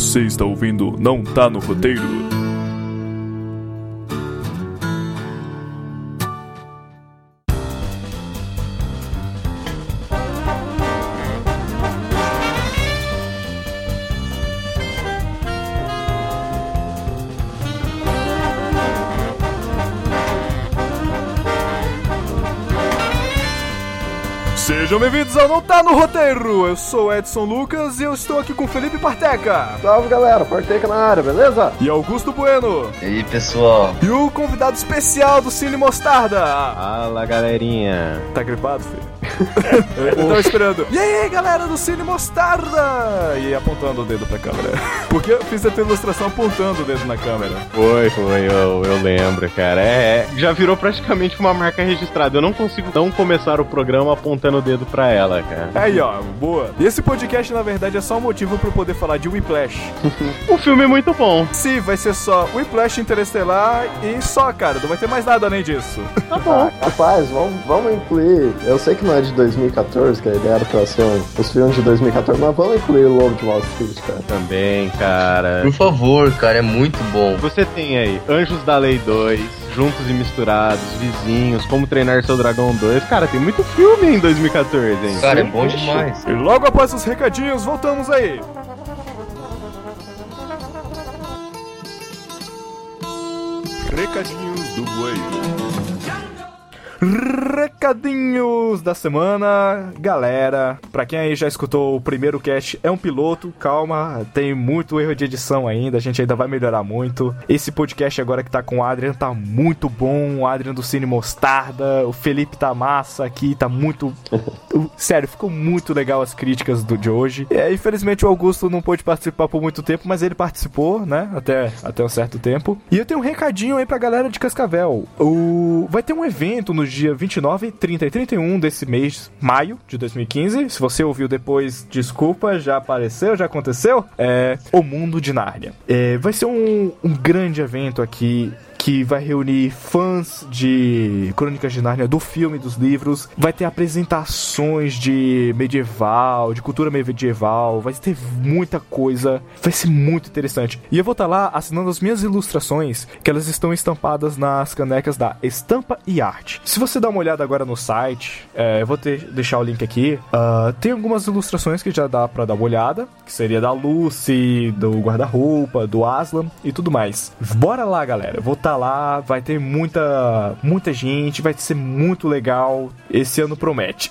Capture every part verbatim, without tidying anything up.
Você está ouvindo Não Tá no Roteiro. Sejam bem-vindos ao Não Tá no Roteiro! Eu sou o Edson Lucas e eu estou aqui com o Felipe Parteca. Salve, galera! Parteca na área, beleza? E Augusto Bueno. E aí, pessoal? E o convidado especial do Cine Mostarda. Fala, galerinha! Tá gripado, filho? Eu tava esperando. E aí, galera do Cine Mostarda! E apontando o dedo pra câmera. Porque eu fiz a tua ilustração apontando o dedo na câmera. Foi, foi, eu, eu lembro, cara. É, é, já virou praticamente uma marca registrada. Eu não consigo não começar o programa apontando o dedo pra ela, cara. Aí, ó, boa. E esse podcast, na verdade, é só um motivo pra eu poder falar de Whiplash. O filme é muito bom. Sim, vai ser só Whiplash, Interestelar e só, cara. Não vai ter mais nada além disso. Tá bom. Ah, rapaz, vamos, vamos incluir. Eu sei que não é de dois mil e catorze, que a ideia era pra ser um, os filmes de dois mil e catorze, mas vamos incluir o Lobo de Wall Street, cara. Também, cara. Por favor, cara, é muito bom. Você tem aí Anjos da Lei dois, Juntos e Misturados, Vizinhos, Como Treinar Seu Dragão dois. Cara, tem muito filme em dois mil e catorze, hein? Cara, é bom demais. E logo após os recadinhos, voltamos aí. Recadinhos do Bueno. Recadinhos da semana, galera. Pra quem aí já escutou o primeiro cast, é um piloto, calma, tem muito erro de edição ainda, a gente ainda vai melhorar muito. Esse podcast agora que tá com o Adrian tá muito bom, o Adrian do Cine Mostarda, o Felipe tá massa aqui, tá muito... Sério, ficou muito legal as críticas do, de hoje. É, infelizmente o Augusto não pôde participar por muito tempo, mas ele participou, né, até, até um certo tempo. E eu tenho um recadinho aí pra galera de Cascavel. O... Vai ter um evento no dia vinte e nove, trinta e trinta e um desse mês, maio de dois mil e quinze. Se você ouviu depois, desculpa, já apareceu, já aconteceu. É o Mundo de Nárnia. É, vai ser um, um grande evento aqui que vai reunir fãs de Crônicas de Nárnia, do filme, dos livros. Vai ter apresentações de medieval, de cultura medieval. Vai ter muita coisa. Vai ser muito interessante. E eu vou estar lá assinando as minhas ilustrações, que elas estão estampadas nas canecas da Estampa e Arte. Se você dar uma olhada agora no site, é, eu vou ter, deixar o link aqui. Uh, tem algumas ilustrações que já dá pra dar uma olhada, que seria da Lucy, do guarda-roupa, do Aslan e tudo mais. Bora lá, galera. Eu vou estar lá, vai ter muita muita gente, vai ser muito legal. Esse ano promete.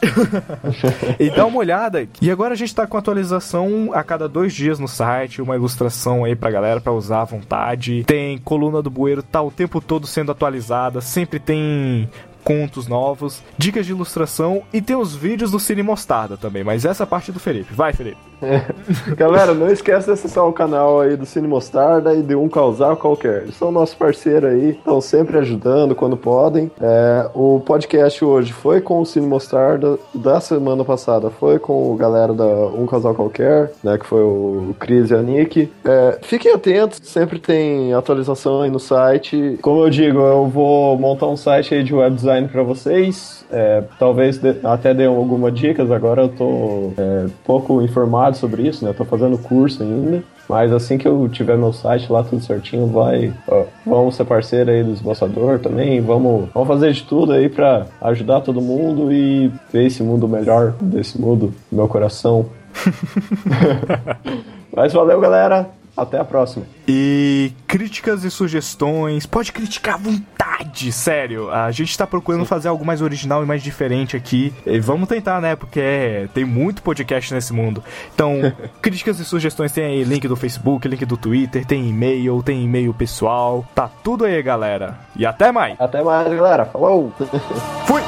E dá uma olhada. E agora a gente tá com atualização a cada dois dias no site, uma ilustração aí pra galera pra usar à vontade. Tem coluna do Bueiro, tá o tempo todo sendo atualizada, sempre tem contos novos, dicas de ilustração e tem os vídeos do Cine Mostarda também, mas essa parte é do Felipe. Vai, Felipe. É. Galera, não esquece de acessar o canal aí do Cine Mostarda e de Um Causar Qualquer. Eles são nossos parceiros aí, estão sempre ajudando quando podem. É, o podcast hoje foi com o Cine Mostarda, da semana passada foi com o galera da Um Causar Qualquer, né, que foi o Cris e a Nick. É, fiquem atentos, sempre tem atualização aí no site. Como eu digo, eu vou montar um site aí de web design para vocês, é, talvez de, até dê algumas dicas. Agora eu tô é, pouco informado sobre isso, né? Eu tô fazendo curso ainda, mas assim que eu tiver meu site lá tudo certinho, vai, ó, vamos ser parceiro aí do Esboçador também, vamos, vamos fazer de tudo aí pra ajudar todo mundo e ver esse mundo melhor, desse mundo do meu coração. Mas valeu, galera! Até a próxima. E críticas e sugestões, pode criticar à vontade, sério. A gente tá procurando Sim. fazer algo mais original e mais diferente aqui. E vamos tentar, né? Porque é, tem muito podcast nesse mundo. Então, críticas e sugestões, tem aí link do Facebook, link do Twitter, tem e-mail, tem e-mail pessoal. Tá tudo aí, galera. E até mais. Até mais, galera. Falou. Fui.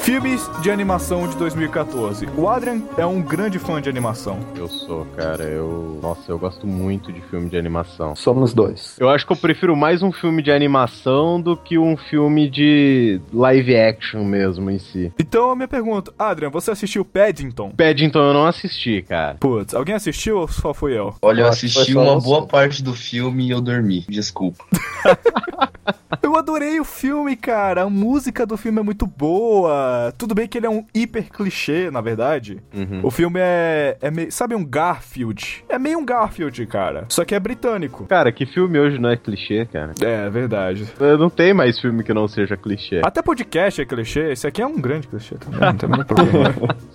Filmes de animação de dois mil e catorze. O Adrian é um grande fã de animação. Eu sou, cara, eu... Nossa, eu gosto muito de filme de animação. Somos dois. Eu acho que eu prefiro mais um filme de animação do que um filme de live action mesmo em si. Então, a minha pergunta, Adrian, você assistiu Paddington? Paddington eu não assisti, cara. Putz, alguém assistiu ou só fui eu? Olha, eu Eu acho que assisti foi só uma você. boa parte do filme e eu dormi. Desculpa. Eu adorei o filme, cara. A música do filme é muito boa. Tudo bem que ele é um hiper clichê, na verdade. Uhum. O filme é, é meio, sabe um Garfield? É meio um Garfield, cara. Só que é britânico. Cara, que filme hoje não é clichê, cara? É, verdade. Não tem mais filme que não seja clichê. Até podcast é clichê. Esse aqui é um grande clichê também. Não tem nenhum problema.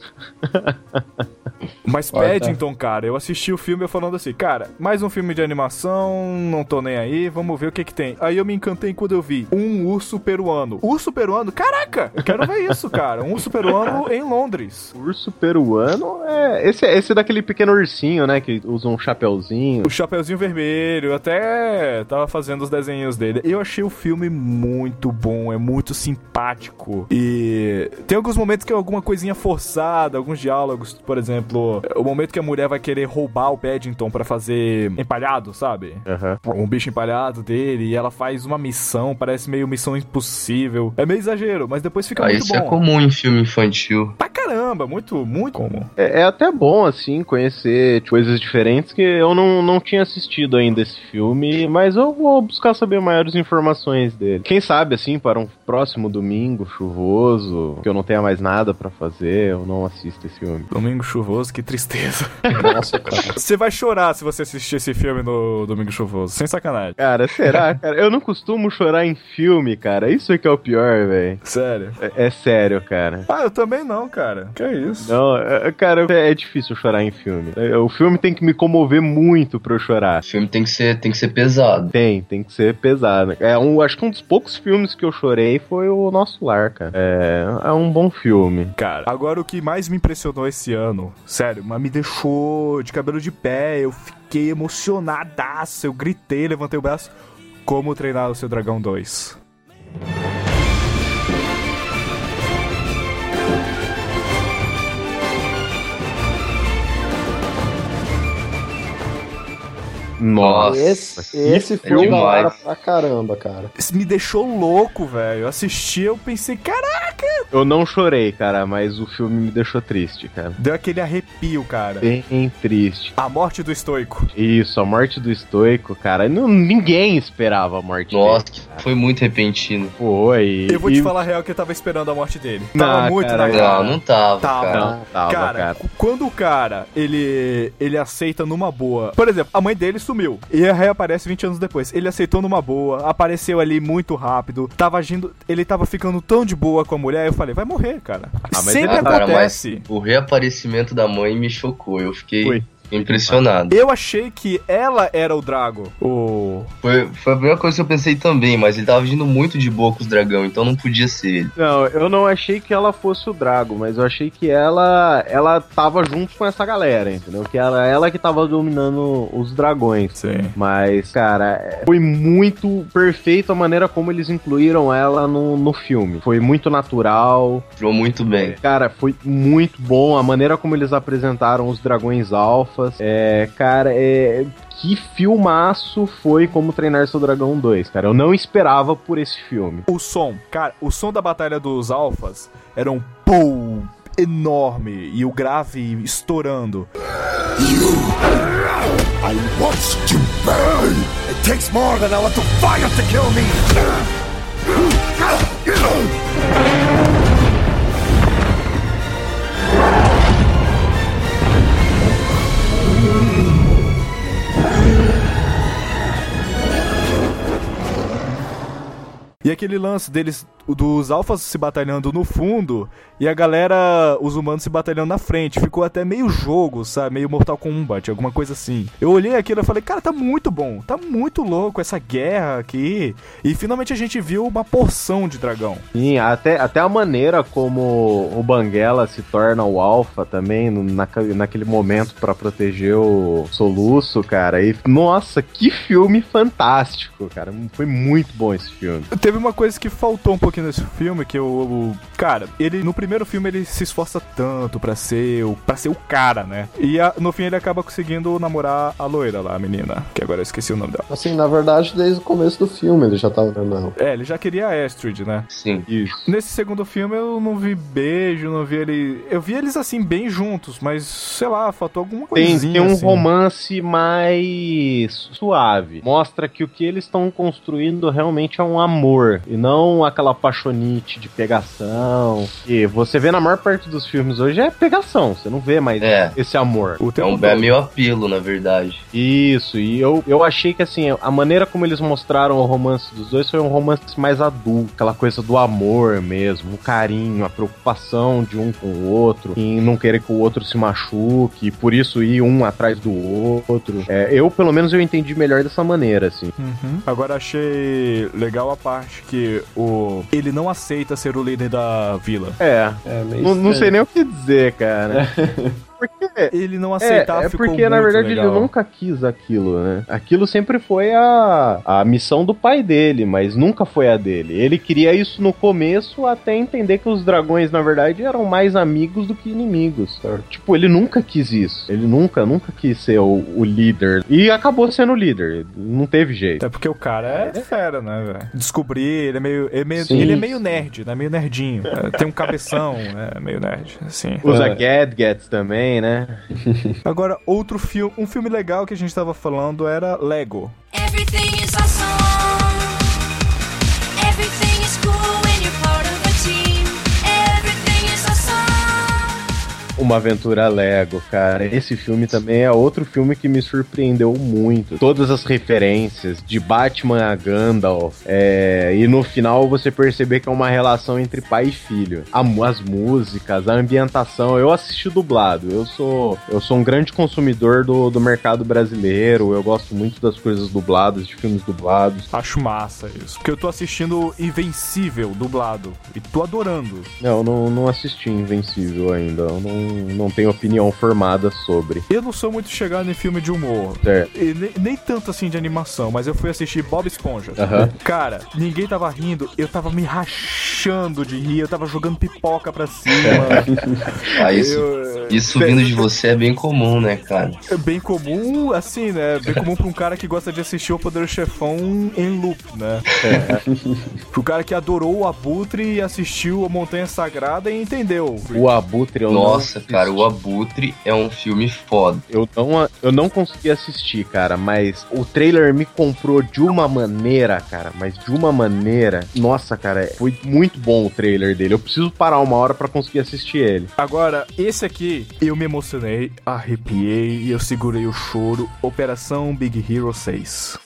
Mas Paddington, cara, eu assisti o filme eu falando assim, cara, mais um filme de animação, não tô nem aí, vamos ver o que que tem. Aí eu me encantei quando eu vi um urso peruano. Urso peruano? Caraca, eu quero ver isso, cara. Um urso peruano em Londres. Urso peruano é... Esse, esse é daquele pequeno ursinho, né? Que usa um chapeuzinho. O Chapeuzinho Vermelho, eu até tava fazendo os desenhos dele. Eu achei o filme muito bom, é muito simpático. E tem alguns momentos que é alguma coisinha forçada, alguns diálogos, por exemplo, o momento que a mulher vai querer roubar o Paddington pra fazer empalhado, sabe? Aham. Um bicho empalhado dele, e ela faz uma missão, parece meio missão impossível. É meio exagero, mas depois fica Ah, muito isso bom. é comum em filme infantil. Pra caramba, muito, muito comum. É, é até bom, assim, conhecer coisas diferentes que eu não, não tinha assistido ainda esse filme, mas eu vou buscar saber maiores informações dele. Quem sabe, assim, para um próximo domingo chuvoso, que eu não tenha mais nada pra fazer, eu não assisto esse filme. Domingo chuvoso, que tristeza. Nossa, cara. Você vai chorar se você assistir esse filme no Domingo Chuvoso, sem sacanagem. Cara, será, cara? Eu não costumo chorar em filme, cara. Isso é que é o pior, velho. Sério. É, é sério, cara. Ah, eu também não, cara. Que é isso? Não, é- cara, é difícil chorar em filme. É, O filme tem que me comover muito pra eu chorar. O filme tem que ser, tem que ser pesado. Tem, tem que ser pesado. É um, acho que um dos poucos filmes que eu chorei foi o Nosso Lar, cara. É, é um bom filme. Cara, agora o que mais me impressionou esse ano, sério, mas me deixou de cabelo de pé, eu fiquei emocionadaço, eu gritei, levantei o braço, Como Treinar o Seu Dragão dois. Nossa. Esse, esse é filme é da demais. hora pra caramba, cara. Isso me deixou louco, velho. Eu assisti, eu pensei, caraca! Eu não chorei, cara, mas o filme me deixou triste, cara. Deu aquele arrepio, cara. Bem triste. A morte do estoico. Isso, a morte do estoico, cara. Não, ninguém esperava a morte Nossa, dele. que foi muito repentino. Foi. Eu vou e- te falar a real que eu tava esperando a morte dele. Não, Tava muito cara, na cara. Não, não tava, Tava. cara. Não, tava, cara, cara. cu- quando o cara, ele ele aceita numa boa... Por exemplo, a mãe dele sumiu. E reaparece vinte anos depois. Ele aceitou numa boa, apareceu ali muito rápido, tava agindo... Ele tava ficando tão de boa com a mulher, eu falei, vai morrer, cara. mas Sempre ele- Cara, acontece. mas o reaparecimento da mãe me chocou. Eu fiquei Foi. impressionado. Eu achei que ela era o Drago. O... Foi, foi a primeira coisa que eu pensei também, mas ele tava agindo muito de boa com os dragão, então não podia ser ele. Não, eu não achei que ela fosse o Drago, mas eu achei que ela ela tava junto com essa galera, entendeu? Que era ela que tava dominando os dragões. Sim. Mas, cara, foi muito perfeito a maneira como eles incluíram ela no, no filme. Foi muito natural. Entrou muito bem. Cara, foi muito bom a maneira como eles apresentaram os dragões alfas. É, cara, é... Que filmaço foi Como Treinar Seu Dragão dois, cara. Eu não esperava por esse filme. O som, cara, o som da batalha dos alfas era um pum enorme e o grave estourando. I want to burn. It takes more than a little fire to kill me. E aquele lance deles, dos alfas se batalhando no fundo e a galera, os humanos se batalhando na frente. Ficou até meio jogo, sabe? Meio Mortal Kombat, alguma coisa assim. Eu olhei aquilo e falei, cara, tá muito bom. Tá muito louco essa guerra aqui. E finalmente a gente viu uma porção de dragão. Sim, até, até a maneira como o Banguela se torna o alfa também, no- naca- naquele momento pra proteger o Soluço, cara. E, nossa, que filme fantástico, cara. Foi muito bom esse filme. Teve uma coisa que faltou um pouquinho nesse filme, que eu, eu Cara, ele no primeiro filme ele se esforça tanto pra ser o, pra ser o cara, né? E a, no fim ele acaba conseguindo namorar a loira lá, a menina, que agora eu esqueci o nome dela. Assim, na verdade, desde o começo do filme ele já tava namorando. É, ele já queria a Astrid, né? Sim. Isso. Nesse segundo filme eu não vi beijo, não vi ele... Eu vi eles assim, bem juntos, mas, sei lá, faltou alguma coisinha Tem, tem um assim. romance mais suave. Mostra que o que eles estão construindo realmente é um amor. E não aquela paixonite de pegação. E você vê na maior parte dos filmes hoje é pegação. Você não vê mais É. esse amor. O É tempo um todo. é meio apelo, na verdade. Isso, e eu, eu achei que assim, a maneira como eles mostraram o romance dos dois foi um romance mais adulto, aquela coisa do amor mesmo, o carinho, a preocupação de um com o outro, em não querer que o outro se machuque, e por isso ir um atrás do outro. É, eu, pelo menos, eu entendi melhor dessa maneira, assim. Uhum. Agora achei legal a parte que o ele não aceita ser o líder da vila. É, É, meio não, não sei estranho. nem o que dizer, cara. Porque Ele não aceitar É, é ficou porque, na muito verdade, legal. ele nunca quis aquilo, né? Aquilo sempre foi a, a missão do pai dele, mas nunca foi a dele. Ele queria isso no começo até entender que os dragões, na verdade, eram mais amigos do que inimigos. Certo? Tipo, ele nunca quis isso. Ele nunca, nunca quis ser o, o líder. E acabou sendo o líder. Não teve jeito. Até porque o cara é fera, né, velho? Descobrir, ele é meio. Ele é meio, Sim. ele é meio nerd, né? Meio nerdinho. É, tem um cabeção, é meio nerd, assim. Usa É. gadgets também, né? Agora, outro filme. Um filme legal que a gente tava falando era Lego. Everything is awesome. Everything is cool when you're part of a team. Everything is awesome. Uma Aventura Lego, cara. Esse filme também é outro filme que me surpreendeu muito. Todas as referências de Batman a Gandalf. É, e no final você perceber que é uma relação entre pai e filho. A, as músicas, a ambientação. Eu assisti dublado. Eu sou, eu sou um grande consumidor do, do mercado brasileiro. Eu gosto muito das coisas dubladas, de filmes dublados. Acho massa isso. Porque eu tô assistindo Invencível, dublado. E tô adorando. Não, eu não, não assisti Invencível ainda. Eu não, não tenho opinião formada sobre. Eu não sou muito chegado em filme de humor. Certo. E nem, nem tanto assim de animação, mas eu fui assistir Bob Esponja. Aham. Cara, ninguém tava rindo, eu tava me rachando de rir, eu tava jogando pipoca pra cima. Ah, isso, Eu- isso vindo de você é bem comum, né, cara? É bem comum, assim, né? Bem comum pra um cara que gosta de assistir o Poderoso Chefão em loop, né? Pro cara que adorou o Abutre e assistiu a Montanha Sagrada e entendeu. O Abutre eu Nossa, não cara, o Abutre é um filme foda. Eu não, eu não consegui assistir, cara, mas o trailer me comprou de uma maneira, cara, mas de uma maneira. Nossa, cara, foi muito bom o trailer dele. Eu preciso parar uma hora pra conseguir assistir ele. Agora, esse aqui, eu me emocionei, arrepiei e eu segurei o choro. Operação Big Hero seis.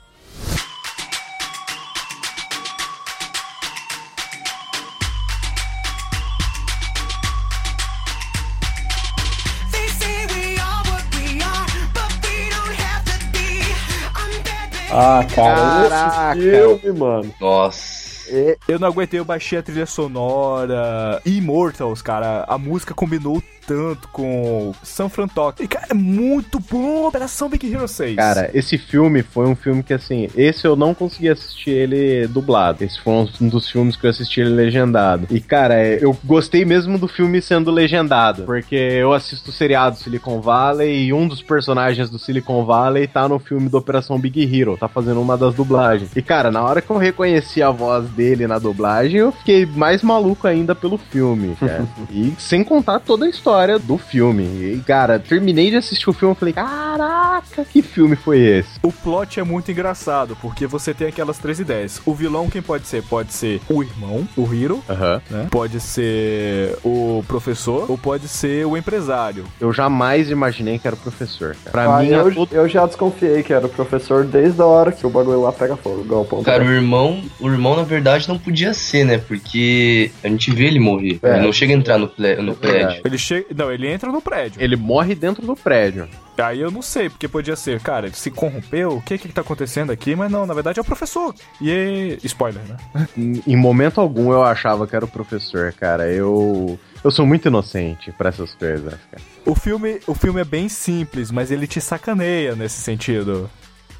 They say we are what we are, but we don't have to be. I'm dead. Ah, cara, Caraca. esse filme, mano. Nossa. É, Eu não aguentei, eu baixei a trilha sonora. Immortals, cara, a música combinou tanto com Sanfran Talk. E, cara, é muito bom Operação Big Hero seis. Cara, esse filme foi um filme que, assim, esse eu não consegui assistir ele dublado. Esse foi um dos filmes que eu assisti ele legendado. E, cara, é, eu gostei mesmo do filme sendo legendado, porque eu assisto o seriado Silicon Valley e um dos personagens do Silicon Valley tá no filme da Operação Big Hero, tá fazendo uma das dublagens. E, cara, na hora que eu reconheci a voz dele na dublagem, eu fiquei mais maluco ainda pelo filme, cara. E sem contar toda a história do filme. E, cara, terminei de assistir o filme e falei, caraca, que filme foi esse? O plot é muito engraçado, porque você tem aquelas três ideias. O vilão, quem pode ser? Pode ser o irmão, o Hiro, Aham. né? Pode ser o professor, ou pode ser o empresário. Eu jamais imaginei que era o professor, cara. Pra ah, mim, eu, a todo... eu já desconfiei que era o professor desde a hora que o bagulho lá pega fogo, igual o ponto. Cara, o irmão, o irmão na verdade não podia ser, né? Porque a gente vê ele morrer. É. Ele não chega a entrar no, ple- no verdade. prédio. Ele chega. Não, ele entra no prédio. ele morre dentro do prédio. Aí eu não sei, porque podia ser, cara, ele se corrompeu, o que que tá acontecendo aqui? Mas não, na verdade é o professor. E é... spoiler, né? Em, em momento algum eu achava que era o professor, cara. Eu... Eu sou muito inocente pra essas coisas, cara. O filme, o filme é bem simples, mas ele te sacaneia nesse sentido.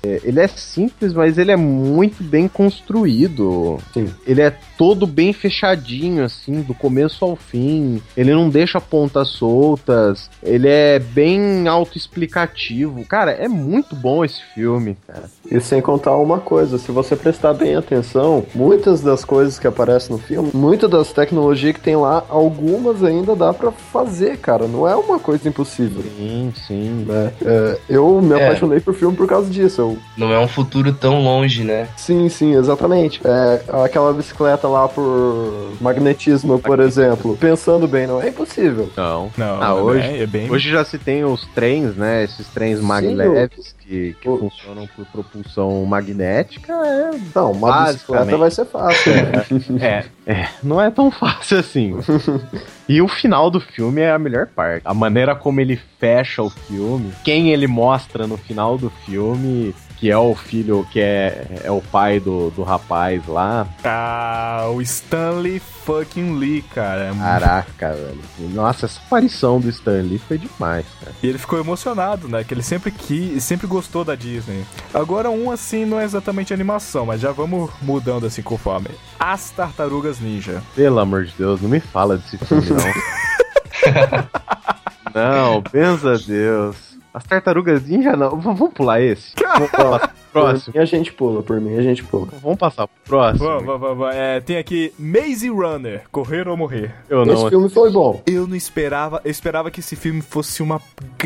É, ele é simples, mas ele é muito bem construído. Sim. Ele é todo bem fechadinho, assim, do começo ao fim. Ele não deixa pontas soltas. Ele é bem autoexplicativo. Cara, é muito bom esse filme, cara. E sem contar uma coisa, se você prestar bem atenção, muitas das coisas que aparecem no filme, muitas das tecnologias que tem lá, algumas ainda dá pra fazer, cara. Não é uma coisa impossível. Sim, sim. Né? É, eu me É. apaixonei por filme por causa disso. Eu... Não é um futuro tão longe, né? Sim, sim, exatamente. É, aquela bicicleta lá por magnetismo, por exemplo. Pensando bem, não é impossível. Não. Não, Ah, é hoje, bem- é bem... hoje já se tem os trens, né? Esses trens magleves que, que o- funcionam por propulsão magnética. É, Não, uma Basicamente. bicicleta vai ser fácil. Né? É, é, não é tão fácil assim. E o final do filme é a melhor parte. A maneira como ele fecha o filme, quem ele mostra no final do filme, que é o filho, que é, é o pai do, do rapaz lá. ah, o Stanley fucking Lee, cara. É muito- Caraca, velho. Nossa, essa aparição do Stan Lee foi demais, cara. E ele ficou emocionado, né? Que ele sempre quis, sempre gostou da Disney. Agora um assim não é exatamente animação, mas já vamos mudando assim conforme. As Tartarugas Ninja. Pelo amor de Deus, não me fala desse filme, não. Não, benza a Deus. As Tartarugas Ninja não. V- Vamos pular esse? Vamos pular. Próximo. Por mim a gente pula, por mim a gente pula. Vamos passar pro próximo. Vamos, vamos, vamos. É, tem aqui Maze Runner, Correr ou Morrer. Eu Esse não. filme foi bom. Eu não esperava, eu esperava que esse filme fosse uma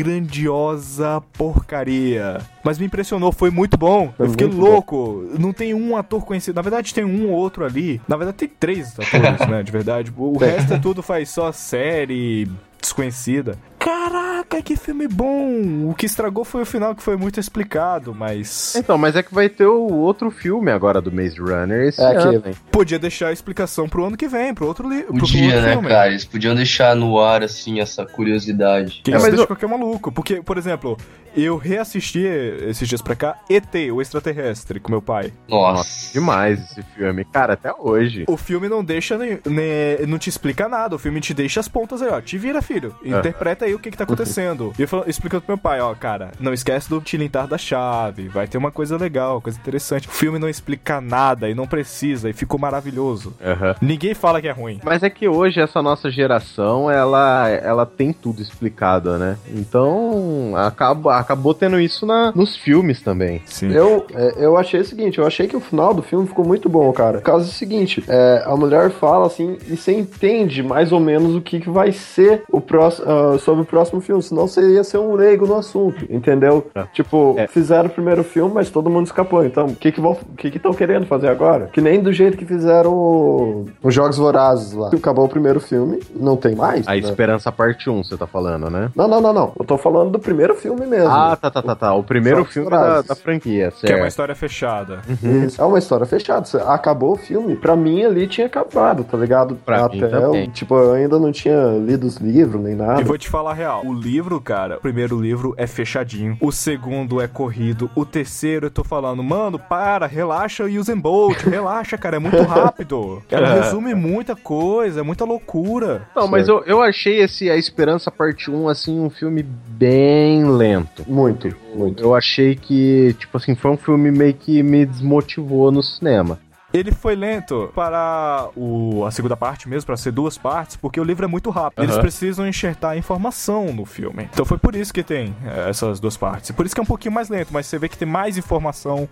grandiosa porcaria. Mas me impressionou, foi muito bom. Foi eu fiquei muito louco. Não tem um ator conhecido. Na verdade, tem um ou outro ali. Na verdade, tem três atores, né? De verdade. O resto é tudo faz só série desconhecida. Caraca, que filme bom! O que estragou foi o final, que foi muito explicado, mas... Então, mas é que vai ter o outro filme agora do Maze Runner esse É que- ano, hein? Podia deixar a explicação pro ano que vem, pro outro livro. Podia, né, cara? Eles podiam deixar no ar, assim, essa curiosidade. Que É, isso mas deixa eu- qualquer maluco. Porque, por exemplo, eu reassisti esses dias pra cá E T, o extraterrestre, com meu pai. Nossa. Demais esse filme. Cara, até hoje. O filme não deixa nem, nem- não te explica nada, o filme te deixa as pontas aí, ó. Te vira, filho. Interpreta aí o que que tá acontecendo. E eu falo, explicando pro meu pai, ó, cara, não esquece do tilintar da chave, vai ter uma coisa legal, coisa interessante. O filme não explica nada e não precisa, e ficou maravilhoso. Aham. Ninguém fala que é ruim. Mas é que hoje essa nossa geração, ela, ela tem tudo explicado, né? Então, acaba, acabou tendo isso na, nos filmes também. Sim. Eu, é, eu achei o seguinte, eu achei que o final do filme ficou muito bom, cara. Por causa do seguinte, é, a mulher fala assim, e você entende mais ou menos o que, que vai ser o próximo, ah, sobre o próximo filme, senão você ia ser um leigo no assunto, entendeu? É. Tipo, É. fizeram o primeiro filme, mas todo mundo escapou, então o que que vão, o que que estão querendo fazer agora? Que nem do jeito que fizeram o- os Jogos Vorazes lá. Acabou o primeiro filme, não tem mais, A né? Esperança Parte um, você tá falando, né? Não, não, não, não. Eu tô falando do primeiro filme mesmo. Ah, tá, tá, tá, tá. O primeiro Jogos filme da, Vorazes. da franquia, Que é uma certo. história fechada. Isso. É uma história fechada. Você- Acabou o filme. Pra mim, ali tinha acabado, tá ligado? Pra mim também. eu, tipo, eu ainda não tinha lido os livros nem nada. E vou te falar a real. O livro, cara, o primeiro livro é fechadinho. O segundo é corrido. O terceiro eu tô falando, mano, para, relaxa, Usain Bolt. Relaxa, cara, é muito rápido. Ela resume muita coisa, é muita loucura. Não, mas eu, eu achei esse A Esperança Parte um, assim, um filme bem lento. Muito, muito. Eu achei que, tipo assim, foi um filme meio que me desmotivou no cinema. Ele foi lento para o, a segunda parte mesmo, para ser duas partes, porque o livro é muito rápido. Eles Aham. precisam enxertar informação no filme. Então foi por isso que tem é, essas duas partes. Por isso que é um pouquinho mais lento, mas você vê que tem mais informação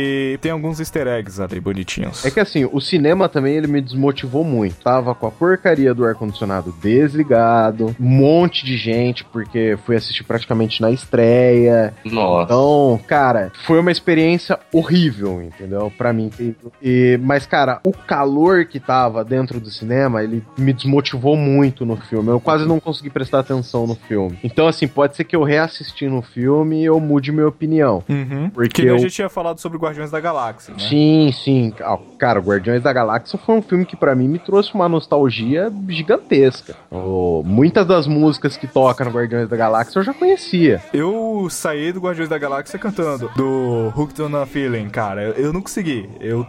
e tem alguns easter eggs ali bonitinhos. É que assim, o cinema também ele me desmotivou muito. Tava com a porcaria do ar-condicionado desligado, um monte de gente, porque fui assistir praticamente na estreia. Nossa. Então, cara, foi uma experiência horrível, entendeu? Pra mim. E, e- mas, cara, o calor que tava dentro do cinema, ele me desmotivou muito no filme. Eu quase não consegui prestar atenção no filme. Então, assim, pode ser que eu reassistindo o filme e eu mude minha opinião. Uhum. Porque Que nem eu- a gente tinha falado sobre Guardiões da Galáxia, né? Sim, sim. Ah, cara, Guardiões da Galáxia foi um filme que pra mim me trouxe uma nostalgia gigantesca. Oh, muitas das músicas que tocam no Guardiões da Galáxia eu já conhecia. Eu saí do Guardiões da Galáxia cantando do Hooked on a Feeling, cara. Eu, eu não consegui. Eu tô escutando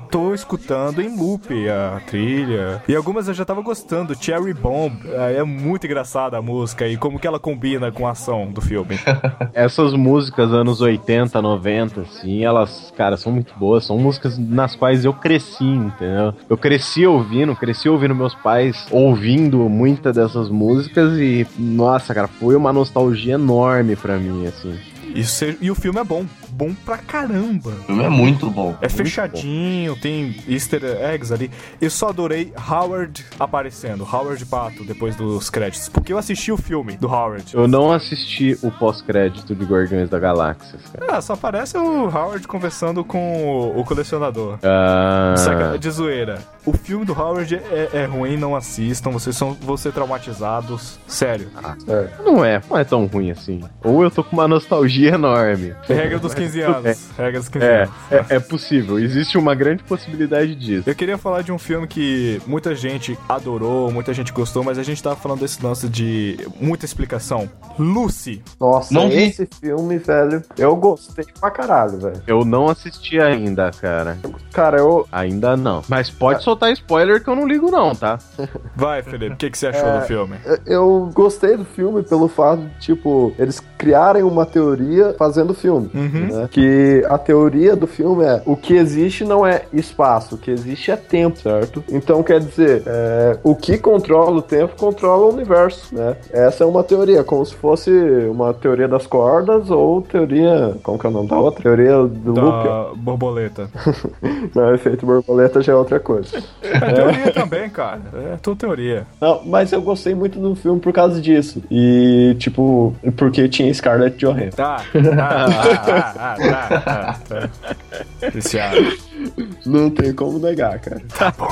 escutando em loop a trilha. E algumas eu já tava gostando. Cherry Bomb, é é muito engraçada a música e como que ela combina com a ação do filme. Essas músicas anos oitenta, noventa, assim, elas, cara, são muito boas. São músicas nas quais eu cresci, entendeu? Eu cresci ouvindo, cresci ouvindo meus pais ouvindo muitas dessas músicas e, nossa, cara, foi uma nostalgia enorme pra mim, assim. Isso, é- e o filme é bom. Bom pra caramba. O filme é muito bom. É fechadinho, tem easter eggs ali. Eu só adorei Howard aparecendo, Howard Pato, depois dos créditos. Porque eu assisti o filme do Howard. Eu não assisti o pós-crédito de Guardiões da Galáxia, cara. Ah, só aparece o Howard conversando com o, o colecionador. Ah, Saca, de zoeira. O filme do Howard é, é ruim, não assistam. Vocês são, vão ser traumatizados. Sério. É. não é, não é tão ruim assim. Ou eu tô com uma nostalgia enorme. Regra dos quinze anos. Regra dos quinze É, anos. é, é possível. Existe uma grande possibilidade disso. Eu queria falar de um filme que muita gente adorou, muita gente gostou, mas a gente tava falando desse lance de muita explicação. Lucy. Nossa, Não vi. esse filme, velho, eu gostei pra caralho, velho. Eu não assisti ainda, cara. Cara, eu. Ainda não. Mas pode soltar spoiler que eu não ligo não, tá? Vai, Felipe, o que, que você achou É, do filme? Eu gostei do filme pelo fato de, tipo, eles criarem uma teoria fazendo o filme. Uhum. Né? Que a teoria do filme é o que existe não é espaço, o que existe é tempo, certo? Então quer dizer, é, o que controla o tempo controla o universo, né? Essa é uma teoria, como se fosse uma teoria das cordas ou teoria. Como que é o nome da outra? Teoria do loop. Da borboleta. Não, efeito borboleta já é outra coisa. É teoria também, cara. É tua teoria. Não, mas eu gostei muito do filme por causa disso. E, tipo, porque tinha Scarlett Johansson. Tá, tá, tá, tá, tá, tá, tá. Viciado. Não tem como negar, cara.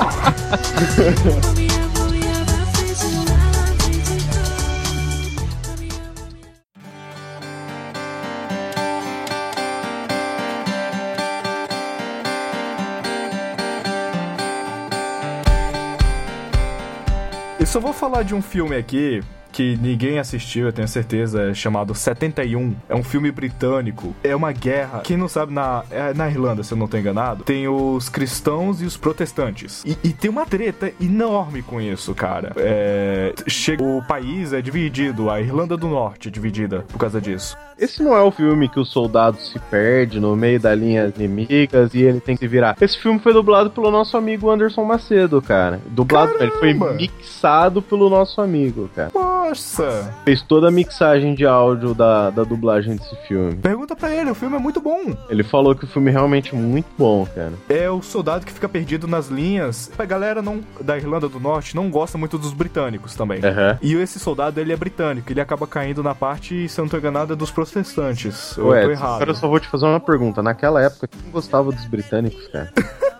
Eu só vou falar de um filme aqui que ninguém assistiu, eu tenho certeza, é chamado setenta e um. É um filme britânico. É uma guerra. Quem não sabe, na, é na Irlanda, se eu não tô enganado, tem os cristãos e os protestantes. E, e tem uma treta enorme com isso, cara. É, chega, o país é dividido, a Irlanda do Norte é dividida por causa disso. Esse não é o filme que o soldado se perde no meio da linha inimigas e ele tem que se virar. Esse filme foi dublado pelo nosso amigo Anderson Macedo, cara. Dublado, ele foi Caramba! mixado pelo nosso amigo, cara. Nossa! Fez toda a mixagem de áudio da, da dublagem desse filme. Pergunta pra ele, o filme é muito bom. Ele falou que o filme é realmente muito bom, cara. É o soldado que fica perdido nas linhas. A galera não, da Irlanda do Norte não gosta muito dos britânicos também. Aham. E esse soldado, ele é britânico. Ele acaba caindo na parte, se eu não tô enganado, é dos protestantes. Eu Ué, tô errado. agora eu só vou te fazer uma pergunta. Naquela época, quem gostava dos britânicos, cara?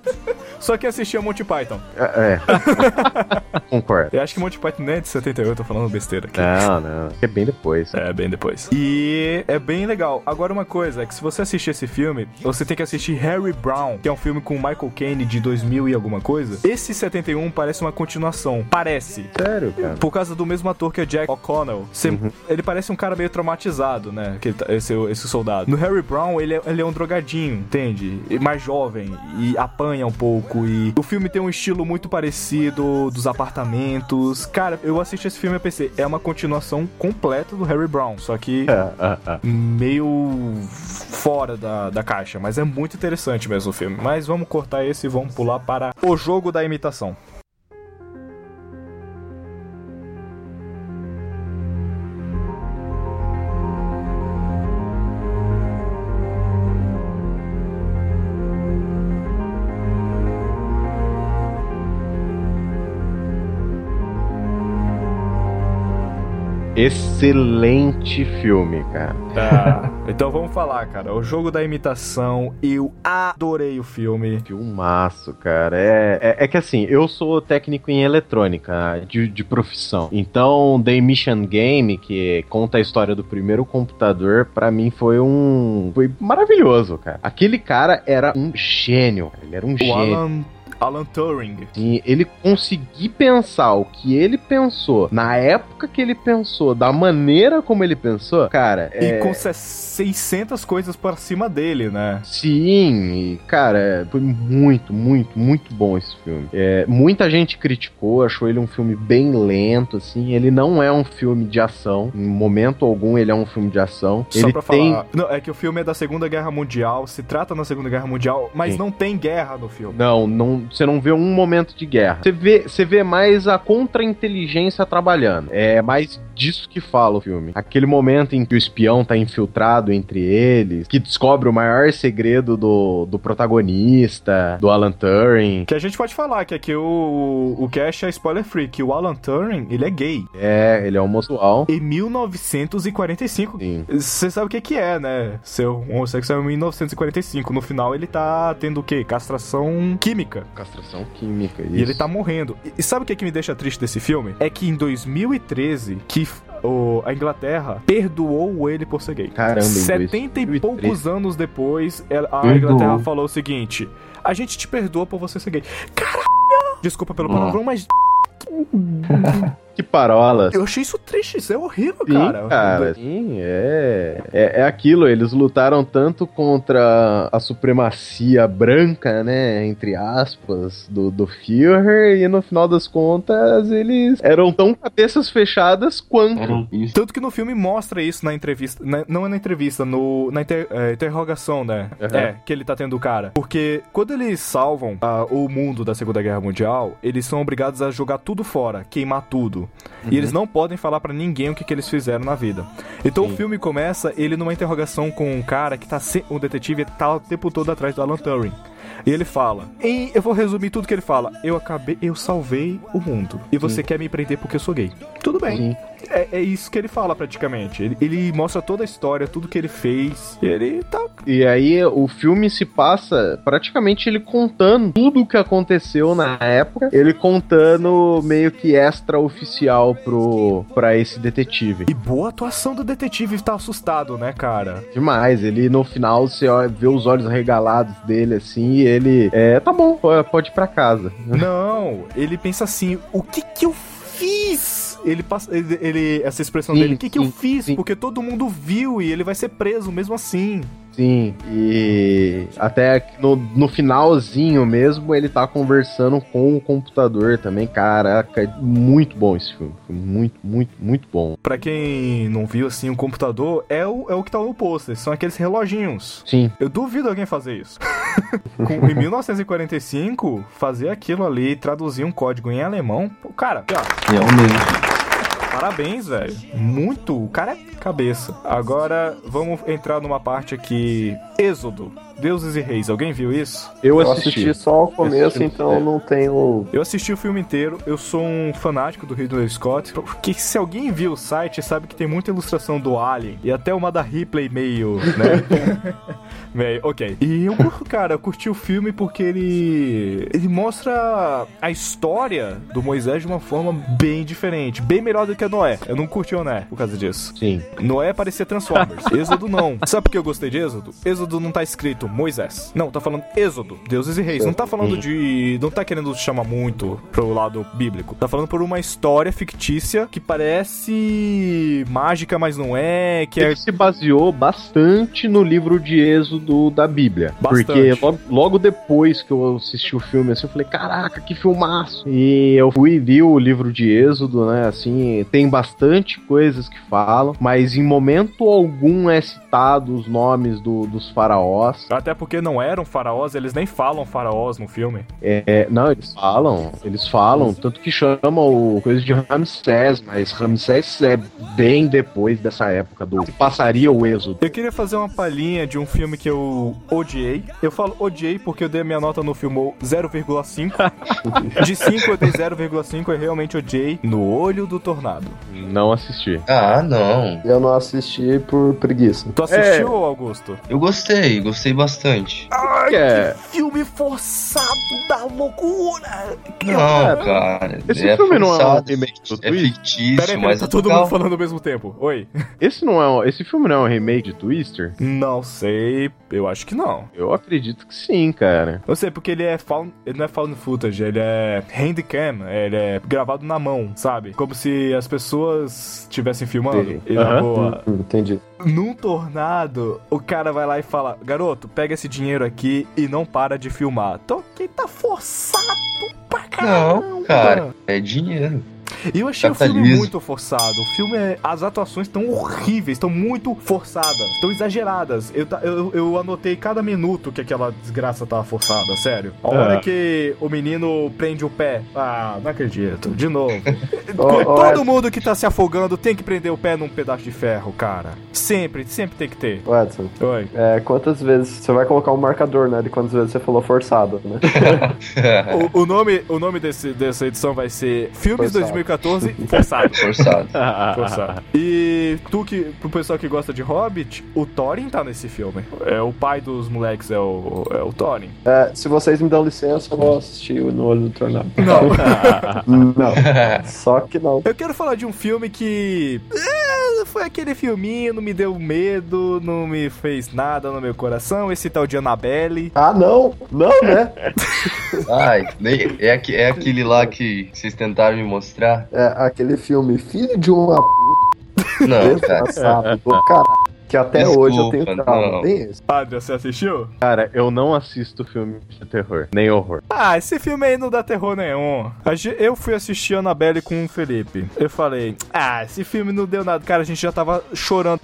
Só que assistia Monty Python. É. é. Concordo. Eu acho que Monty Python não é de setenta e oito, tô falando besteira aqui. Não, não. É bem depois. É, bem depois. E é bem legal. Agora, uma coisa é que se você assistir esse filme, você tem que assistir Harry Brown, que é um filme com Michael Caine de dois mil e alguma coisa. Esse setenta e um parece uma continuação. Parece. Sério, cara? Por causa do mesmo ator que é Jack O'Connell. Cê- Ele parece um cara meio traumatizado, né? Que ele tá- esse, esse soldado. No Harry Brown, ele é, ele é um drogadinho, entende? E mais jovem. E apanha um pouco. E o filme tem um estilo muito parecido dos apartamentos. Cara, eu assisti esse filme e pensei, é uma continuação completa do Harry Brown. Só que Ah, ah, ah. meio fora da, da caixa. Mas é muito interessante mesmo o filme. Mas vamos cortar esse e vamos pular para O Jogo da Imitação. Excelente filme, cara. Tá, então vamos falar, cara. O Jogo da Imitação, eu adorei o filme. Filmaço, cara. É, é, é que assim, eu sou técnico em eletrônica de, de profissão. Então, The Emission Game, que conta a história do primeiro computador, pra mim foi um. Foi maravilhoso, cara. Aquele cara era um gênio. Ele era um O gênio. Alan Alan Turing. Sim, ele conseguir pensar o que ele pensou, na época que ele pensou, da maneira como ele pensou, cara, E é... com seiscentas coisas por cima dele, né? Sim, e, cara, foi muito, muito, muito bom esse filme. É, muita gente criticou, achou ele um filme bem lento, assim. Ele não é um filme de ação. Em momento algum ele é um filme de ação. Só ele pra tem... falar. Não, é que o filme é da Segunda Guerra Mundial, se trata na Segunda Guerra Mundial, mas Sim. não tem guerra no filme. Não, não, você não vê um momento de guerra. Você vê, você vê mais a contra-inteligência trabalhando. É mais disso que fala o filme. Aquele momento em que o espião tá infiltrado entre eles, que descobre o maior segredo do, do protagonista, do Alan Turing. Que a gente pode falar que aqui o, o Cash é spoiler free, que o Alan Turing, ele é gay. É, ele é homossexual. Em mil novecentos e quarenta e cinco. Sim. Você sabe o que que é, né? Ser homossexual em mil novecentos e quarenta e cinco. No final ele tá tendo o quê? Castração química. Castração química, isso. E ele tá morrendo. E, e sabe o que que me deixa triste desse filme? É que em dois mil e treze, que o, a Inglaterra perdoou ele por ser gay. Caramba, em setenta e dois mil e treze. poucos anos depois, ela- a Perdoou. Inglaterra falou o seguinte: a gente te perdoa por você ser gay. Caralho! Desculpa pelo palavrão, mas Que parola. eu achei isso triste, isso é horrível, Sim, cara. cara. Sim, é, é. É aquilo, eles lutaram tanto contra a supremacia branca, né? Entre aspas, do, do Führer, e no final das contas eles eram tão cabeças fechadas quanto. Era isso. Tanto que no filme mostra isso na entrevista. na- não é na entrevista, no, na inter- é, interrogação, né? Uhum. É, que ele tá tendo o cara. Porque quando eles salvam ah, o mundo da Segunda Guerra Mundial, eles são obrigados a jogar tudo fora, queimar tudo. E eles não podem falar pra ninguém o que, que eles fizeram na vida. Então Sim. o filme começa ele numa interrogação com um cara que tá. Se- um detetive tá o tempo todo atrás do Alan Turing. E ele fala, em, eu vou resumir tudo que ele fala. Eu acabei, eu salvei o mundo. E você quer me prender porque eu sou gay. Tudo bem. Sim. É, é isso que ele fala praticamente. Ele, ele mostra toda a história, tudo que ele fez. E ele tá. E aí o filme se passa praticamente ele contando tudo o que aconteceu na época, ele contando meio que extra-oficial pro, pra esse detetive. E boa atuação do detetive, tá assustado, né, cara? Demais, ele no final você ó, vê os olhos arregalados dele assim, e ele, é, tá bom, pô- pode ir pra casa. Não, ele pensa assim: o que que eu fiz? Ele passa. Ele, ele- essa expressão Sim, dele, o que que eu sim, fiz? sim. Porque todo mundo viu e ele vai ser preso mesmo assim. Sim, e até no, no finalzinho mesmo ele tá conversando com o computador também. Caraca, muito bom esse filme. Foi muito, muito, muito bom. Pra quem não viu, assim, o computador é o, é o que tá no pôster. São aqueles reloginhos. Sim. Eu duvido alguém fazer isso. Com- em mil novecentos e quarenta e cinco, fazer aquilo ali, traduzir um código em alemão, pô, cara, ó, Realmente. parabéns, velho. Muito, o cara é cabeça. Agora, vamos entrar numa parte aqui. Êxodo, Deuses e Reis. Alguém viu isso? Eu Eu assisti. assisti só o começo, Assisti, então é. não tenho. Eu assisti o filme inteiro, eu sou um fanático do Ridley Scott, porque se alguém viu o site, sabe que tem muita ilustração do Alien, e até uma da Ripley meio, né? meio, ok. E eu, cara, eu curti o filme porque ele ele mostra a história do Moisés de uma forma bem diferente, bem melhor do que a Noé. Eu não curti o Noé por causa disso. Sim. Noé parecia Transformers. Êxodo não. Sabe por que eu gostei de Êxodo? Êxodo não tá escrito Moisés. Não, tá falando Êxodo, Deuses e Reis. Não tá falando de... Não tá querendo chamar muito pro lado bíblico. Tá falando por uma história fictícia que parece mágica, mas não é. Que é... Ele se baseou bastante no livro de Êxodo da Bíblia. Bastante. Porque logo, logo depois que eu assisti o filme, assim, eu falei, caraca, que filmaço! E eu fui e vi o livro de Êxodo, né, assim, tem bastante coisas que falam, mas em momento algum é citado os nomes do- dos faraós. Até porque não eram faraós, eles nem falam faraós no filme. É, não, eles falam, eles falam, tanto que chamam o coisa de Ramsés, mas Ramsés é bem depois dessa época do que passaria o Êxodo. Eu queria fazer uma palhinha de um filme que eu odiei. Eu falo odiei porque eu dei a minha nota no filme zero vírgula cinco. De cinco eu dei zero vírgula cinco, eu realmente odiei No Olho do Tornado. Não assisti. Ah, não. Eu não assisti por preguiça. Tu assistiu, Augusto? Eu gostei, gostei bastante. Ai, que é? Filme forçado da loucura! Não, cara. Esse é filme não é um forçado, remake do É Twister? fictício, Peraí, peraí, mas tá é todo legal. mundo falando ao mesmo tempo. Oi? Esse, não é um, esse filme não é um remake de Twister? Não sei, eu acho que não. Eu acredito que sim, cara. Eu sei, porque ele é found, ele não é found footage, ele é handcam, ele é gravado na mão, sabe? Como se as pessoas estivessem filmando. Sim. E na Aham. boa. Hum, entendi. Num tornado, o cara vai lá e fala: garoto, pega esse dinheiro aqui e não para de filmar. Então, quem tá forçado pra caramba. Não, cara. É dinheiro. E eu achei o Capitalismo. filme muito forçado. O filme, é, as atuações estão horríveis, estão muito forçadas, estão exageradas. Eu, ta- eu, eu anotei cada minuto que aquela desgraça tava forçada, sério. A hora Ah. que o menino prende o pé. Ah, não acredito. De novo. Ô, ô, Todo Edson. mundo que tá se afogando tem que prender o pé num pedaço de ferro, cara. Sempre, sempre tem que ter. Ô, Edson, Oi. é, quantas vezes você vai colocar um marcador, né? De quantas vezes você falou forçado, né? O, o nome, o nome desse, dessa edição vai ser Filmes Forçado. dois mil e quatorze Forçado. Forçado. Forçado. E tu que, pro pessoal que gosta de Hobbit, o Thorin tá nesse filme. É o pai dos moleques, é o, é o Thorin. É, se vocês me dão licença, eu vou assistir o No Olho do Tornado. Não. Não, só que não. Eu quero falar de um filme que é, foi aquele filminho, não me deu medo, não me fez nada no meu coração. Esse tal de Annabelle. Ah, não! Não, né? Ai, nem- é, aque- é aquele lá que vocês tentaram me mostrar? É aquele filme Filho de uma p... Não, cara. desgraçado do caralho. Que até Desculpa, hoje eu tenho trauma. não. Tem esse. Adria, você assistiu? Cara, eu não assisto filme de terror, nem horror. Ah, esse filme aí não dá terror nenhum. A ge- Eu fui assistir Annabelle com o Felipe. Eu falei, ah, esse filme não deu nada. Cara, a gente já tava chorando.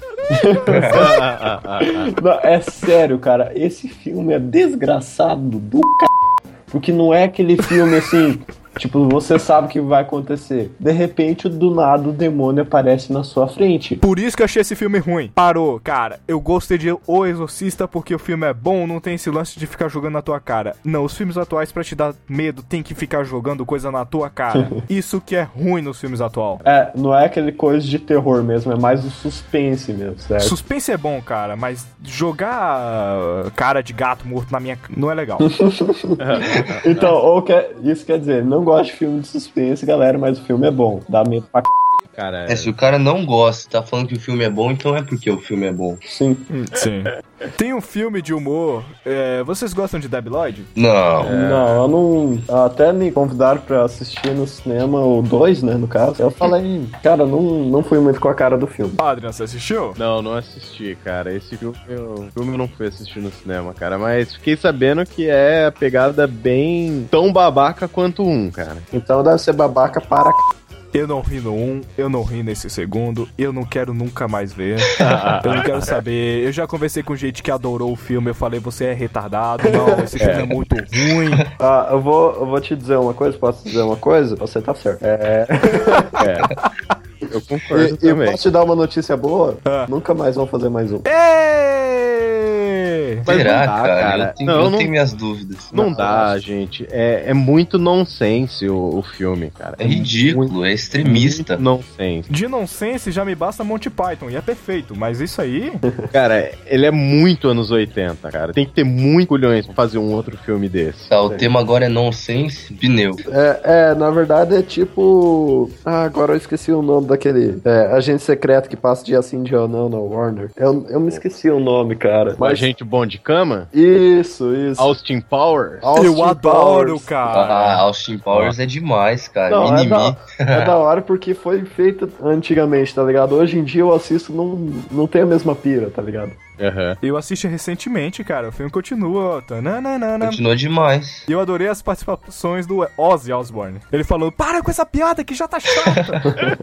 Não, é sério, cara. Esse filme é desgraçado do c... Porque não é aquele filme assim. Tipo, você sabe o que vai acontecer. De repente, do nada, o demônio aparece na sua frente. Por isso que eu achei esse filme ruim. Parou, cara. Eu gostei de O Exorcista porque o filme é bom, não tem esse lance de ficar jogando na tua cara. Não, os filmes atuais, pra te dar medo, tem que ficar jogando coisa na tua cara. Isso que é ruim nos filmes atuais. É, não é aquele coisa de terror mesmo, é mais o suspense mesmo, certo? Suspense é bom, cara, mas jogar uh, cara de gato morto na minha... não é legal. Então, ou quer, isso quer dizer, não gosto de filme de suspense, galera, mas o filme é bom. Dá medo pra c... Cara, É, se o cara não gosta, tá falando que o filme é bom, então é porque o filme é bom. Sim. Sim. Tem um filme de humor... é, vocês gostam de Debi Lloyd? Não. Não, eu não. Até me convidaram pra assistir no cinema, o dois, né, no caso. Eu falei, cara, não, não fui muito com a cara do filme. Adrian, você assistiu? não, não assisti, cara. Esse filme eu, filme eu não fui assistir no cinema, cara. Mas fiquei sabendo que é a pegada bem tão babaca quanto um, cara. Então deve ser babaca para c... Eu não ri no um, eu não ri nesse segundo, eu não quero nunca mais ver. Eu não quero saber. Eu já conversei com gente que adorou o filme, eu falei, você é retardado. Não, esse filme é muito ruim. Ah, eu vou, eu vou te dizer uma coisa, posso dizer uma coisa? Você tá certo. É. É. Eu concordo E, e também. posso te dar uma notícia boa? Ah. Nunca mais vão fazer mais um. Êêêê! Mas Será, não dá, cara? cara. Eu tenho, Não, eu não- tenho minhas dúvidas. Não dá, gente. É, é muito nonsense o, o filme, cara. É ridículo, é extremista. Muito nonsense. De nonsense já me basta Monty Python, e é perfeito, mas isso aí... Cara, ele é muito anos oitenta, cara. Tem que ter muito culhões pra fazer um outro filme desse. Tá, o tema agora é nonsense, pneu. É, é, na verdade é tipo. Ah, agora eu esqueci o nome daquele é, agente secreto que passa dia sim, dia não na Warner. Eu, eu me esqueci o nome, cara. Mas... Gente bom de cama? Isso, isso. Austin Powers? Austin eu adoro, Powers. cara. Ah, Austin Powers é demais, cara. Não, é Mini-Me. da, é da hora porque foi feito antigamente, tá ligado? Hoje em dia eu assisto, não, não tem a mesma pira, tá ligado? Aham. Eu assisti recentemente, cara, o filme continua. Tananana. Continua demais. E eu adorei as participações do Ozzy Osbourne. Ele falou, para com essa piada que já tá chata.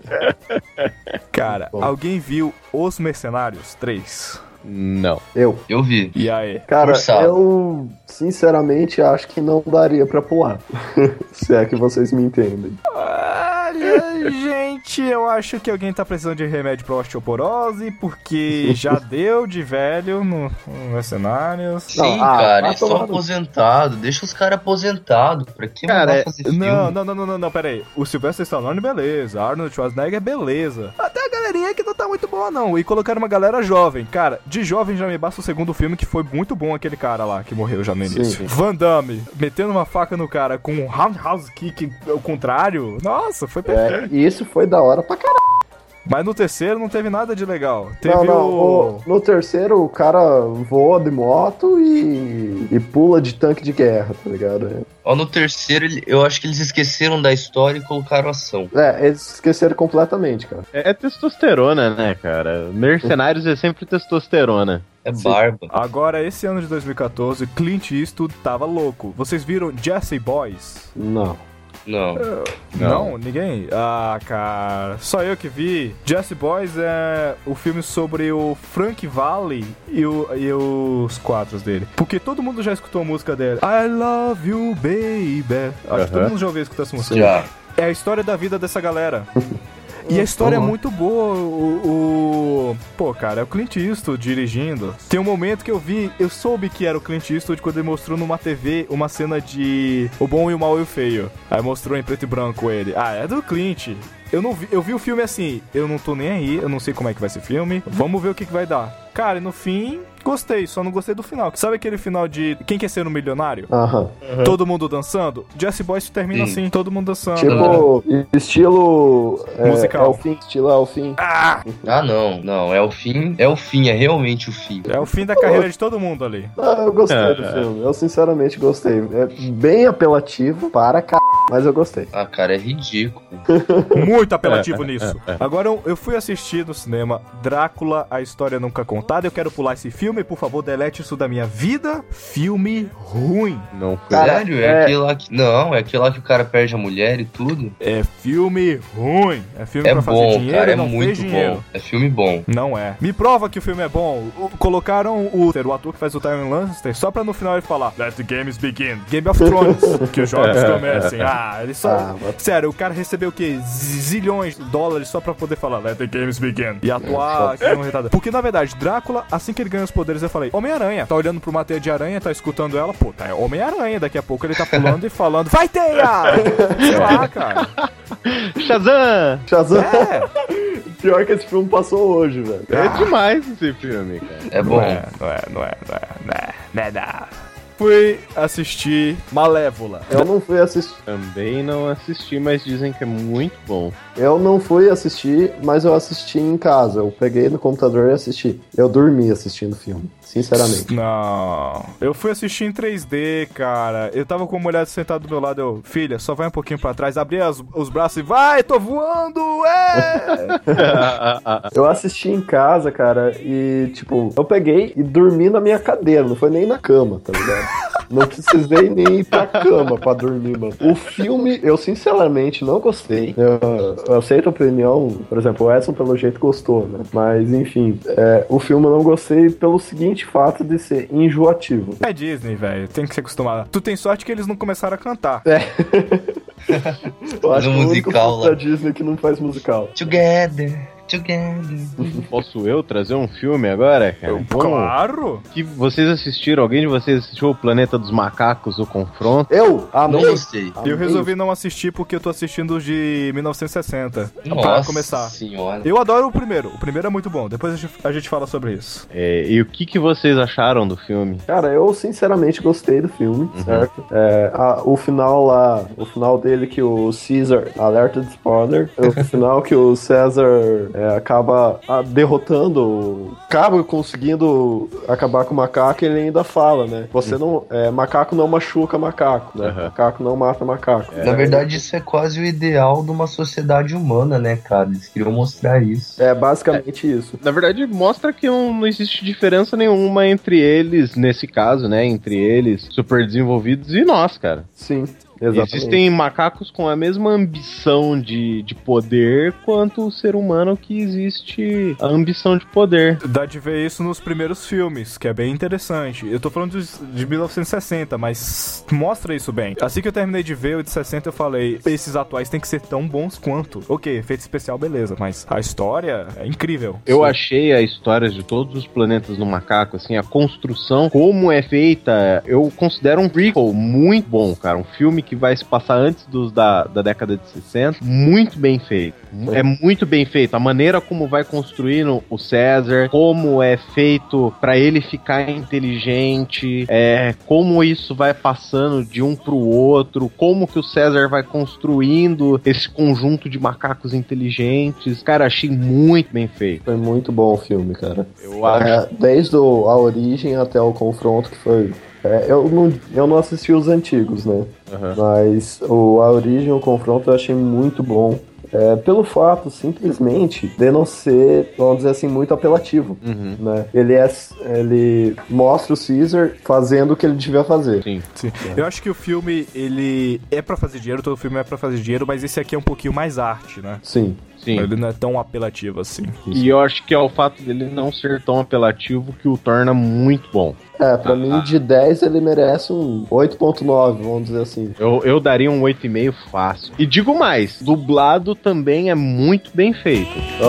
Cara, Bom. alguém viu Os Mercenários três? Não. Eu. Eu vi. E aí? Cara, Forçado. eu sinceramente acho que não daria pra pular. Se é que vocês me entendem. Olha, gente, eu acho que alguém tá precisando de remédio pra osteoporose, porque já deu de velho no, no Mercenários. Sim, ah, cara, vai é só tomar no- aposentado. Deixa os caras aposentados. Pra que Cara, mandar é- fazer filme? Não, não, não, não, não, não, pera aí. O Sylvester Stallone, beleza. Arnold Schwarzenegger, beleza. Até a galerinha é que não tá muito boa, não. E colocaram uma galera jovem. Cara, de jovem já me basta o segundo filme, que foi muito bom aquele cara lá, que morreu já no início. Sim. Van Damme, metendo uma faca no cara com um roundhouse kick ao contrário. Nossa, foi perfeito. É, e isso foi da hora pra caralho. Mas no terceiro não teve nada de legal. Teve Não, não, o... o- no terceiro o cara voa de moto e, e pula de tanque de guerra, tá ligado? Ó, no terceiro, ele- eu acho que eles esqueceram da história e colocaram ação. É, eles esqueceram completamente, cara. É, é testosterona, né, cara? Mercenários é sempre testosterona. É barba. Agora, esse ano de dois mil e catorze, Clint Eastwood tava louco. Vocês viram Jesse Boys? Não. Não. Não. Ninguém? Ah, cara, só eu que vi. Jesse Boys é o filme sobre o Frank Valli e, o- e os quadros dele. Porque todo mundo já escutou a música dele. I love you, baby. Acho que todo Aham. mundo já ouviu escutar essa música. Já. É a história da vida dessa galera. E a história é muito boa. O, o- Pô, cara, é o Clint Eastwood dirigindo. Tem um momento que eu vi, eu soube que era o Clint Eastwood quando ele mostrou numa T V uma cena de O Bom e o Mal e o Feio. Aí mostrou em preto e branco ele. Ah, é do Clint. Eu não vi, eu vi o filme assim, eu não tô nem aí, eu não sei como é que vai ser o filme. Vamos ver o que, que vai dar. Cara, e no fim, gostei, só não gostei do final. Sabe aquele final de Quem Quer Ser um Milionário? Aham. Todo mundo dançando? Jesse Boys termina Sim. assim, todo mundo dançando. Tipo, estilo. É, Musical. É o fim, estilo é o fim. Ah, não. Não, é o fim. É o fim, é realmente o fim. É o fim da carreira de todo mundo ali. Ah, eu gostei É, do é. filme. Eu sinceramente gostei. É bem apelativo para c... mas eu gostei. Ah, cara, é ridículo. Muito apelativo nisso. Agora eu, eu fui assistir no cinema Drácula, a história nunca contada. Eu quero pular esse filme, por favor, delete isso da minha vida. Filme ruim. Não foi. Cara, Sério? É, é- aquele lá que. Não, é aquele lá que o cara perde a mulher e tudo. É filme ruim. É filme É pra fazer bom, dinheiro cara, e é não fez muito dinheiro. bom. É filme bom. Não é. Me prova que o filme é bom. O- Colocaram o, o ator que faz o Tywin Lannister só pra no final ele falar Let the games begin. Game of Thrones. Que os jogos comecem. Ah, ele só... Ah, mas- Sério, o cara recebeu o quê? Zilhões de dólares só pra poder falar Let the games begin. E atuar que não retardado. Porque, na verdade, Drácula, assim que ele ganha os poderes, eu falei Homem-Aranha. Tá olhando pra uma teia de aranha, tá escutando ela. Pô, tá é Homem-Aranha. Daqui a pouco ele tá pulando e falando Vai, teia! Sei lá, cara. Shazam! Shazam. É. Pior que esse filme passou hoje, velho. É demais esse filme, cara. É Não bom. é, não é, não é, não é, não é, não é nada. Fui assistir Malévola. Eu não fui assistir. Também não assisti, mas dizem que é muito bom. Eu não fui assistir, mas eu assisti em casa. Eu peguei no computador e assisti. Eu dormi assistindo o filme, sinceramente. Não, eu fui assistir em três D, cara. Eu tava com uma mulher sentada do meu lado, eu, filha, só vai um pouquinho pra trás, abri as- os braços e vai, tô voando, é! Eu assisti em casa, cara, e tipo, eu peguei e dormi na minha cadeira, não foi nem na cama, tá ligado? Não precisei nem ir pra cama pra dormir, mano. O filme, eu sinceramente não gostei. Eu, eu aceito a opinião, por exemplo, o Edson pelo jeito gostou, né? Mas enfim, é, o filme eu não gostei pelo seguinte fato de ser enjoativo. É Disney, velho, tem que se acostumar. Tu tem sorte que eles não começaram a cantar. Eu acho No que o único musical filme lá. da Disney que não faz musical. Together, together. Posso eu trazer um filme agora, cara? Vamos- Claro! Que vocês assistiram? Alguém de vocês assistiu o Planeta dos Macacos, o Confronto? Eu amei. Não gostei. Eu Amei. resolvi não assistir porque eu tô assistindo os de mil novecentos e sessenta. Pra Nossa começar. senhora. Eu adoro o primeiro. O primeiro é muito bom. Depois a gente, a gente fala sobre isso. É, e o que, que vocês acharam do filme? Cara, eu sinceramente gostei do filme, certo? É, a- o final lá, o final dele que o Caesar alerta de spoiler, o final que o César é, acaba ah, derrotando, acaba conseguindo acabar com o macaco, ele ainda fala, né? Você não, é, macaco não machuca macaco, né? Uhum. Macaco não mata macaco. Na verdade, isso é quase o ideal de uma sociedade humana, né, cara? Eles queriam mostrar isso. É basicamente isso. Na verdade, mostra que não, não existe diferença nenhuma entre eles, nesse caso, né? Entre eles, super desenvolvidos, e nós, cara. Sim. Exatamente. Existem macacos com a mesma ambição de, de poder quanto o ser humano que existe a ambição de poder. Dá de ver isso nos primeiros filmes, que é bem interessante. Eu tô falando dos- de mil novecentos e sessenta, mas mostra isso bem. Assim que eu terminei de ver o de sessenta, eu falei, esses atuais têm que ser tão bons quanto. Ok, efeito especial, beleza, mas a história é incrível. Eu achei a história de todos os planetas no macaco, assim, a construção, como é feita, eu considero um prequel muito bom, cara. Um filme que que vai se passar antes dos da, da década de sessenta, muito bem feito. É muito bem feito. A maneira como vai construindo o César, como é feito pra ele ficar inteligente, é, como isso vai passando de um pro outro, como que o César vai construindo esse conjunto de macacos inteligentes. Cara, achei muito bem feito. Foi muito bom o filme, cara. Eu acho. É, desde o, a origem até o confronto, que foi... É, eu, não, eu não assisti os antigos, né? Uhum. Mas o, a origem e o confronto eu achei muito bom. É, pelo fato, simplesmente, de não ser, vamos dizer assim, muito apelativo. Uhum. Né? Ele, é, ele mostra o Caesar fazendo o que ele devia fazer. Sim. Sim. Eu acho que o filme, ele é pra fazer dinheiro, todo filme é pra fazer dinheiro, mas esse aqui é um pouquinho mais arte, né? Sim. Sim. Ele não é tão apelativo assim. E eu acho que é o fato dele não ser tão apelativo que o torna muito bom. É, pra mim, de dez ele merece um oito ponto nove, vamos dizer assim. Eu, eu daria um oito e meio fácil. E digo mais, dublado também é muito bem feito.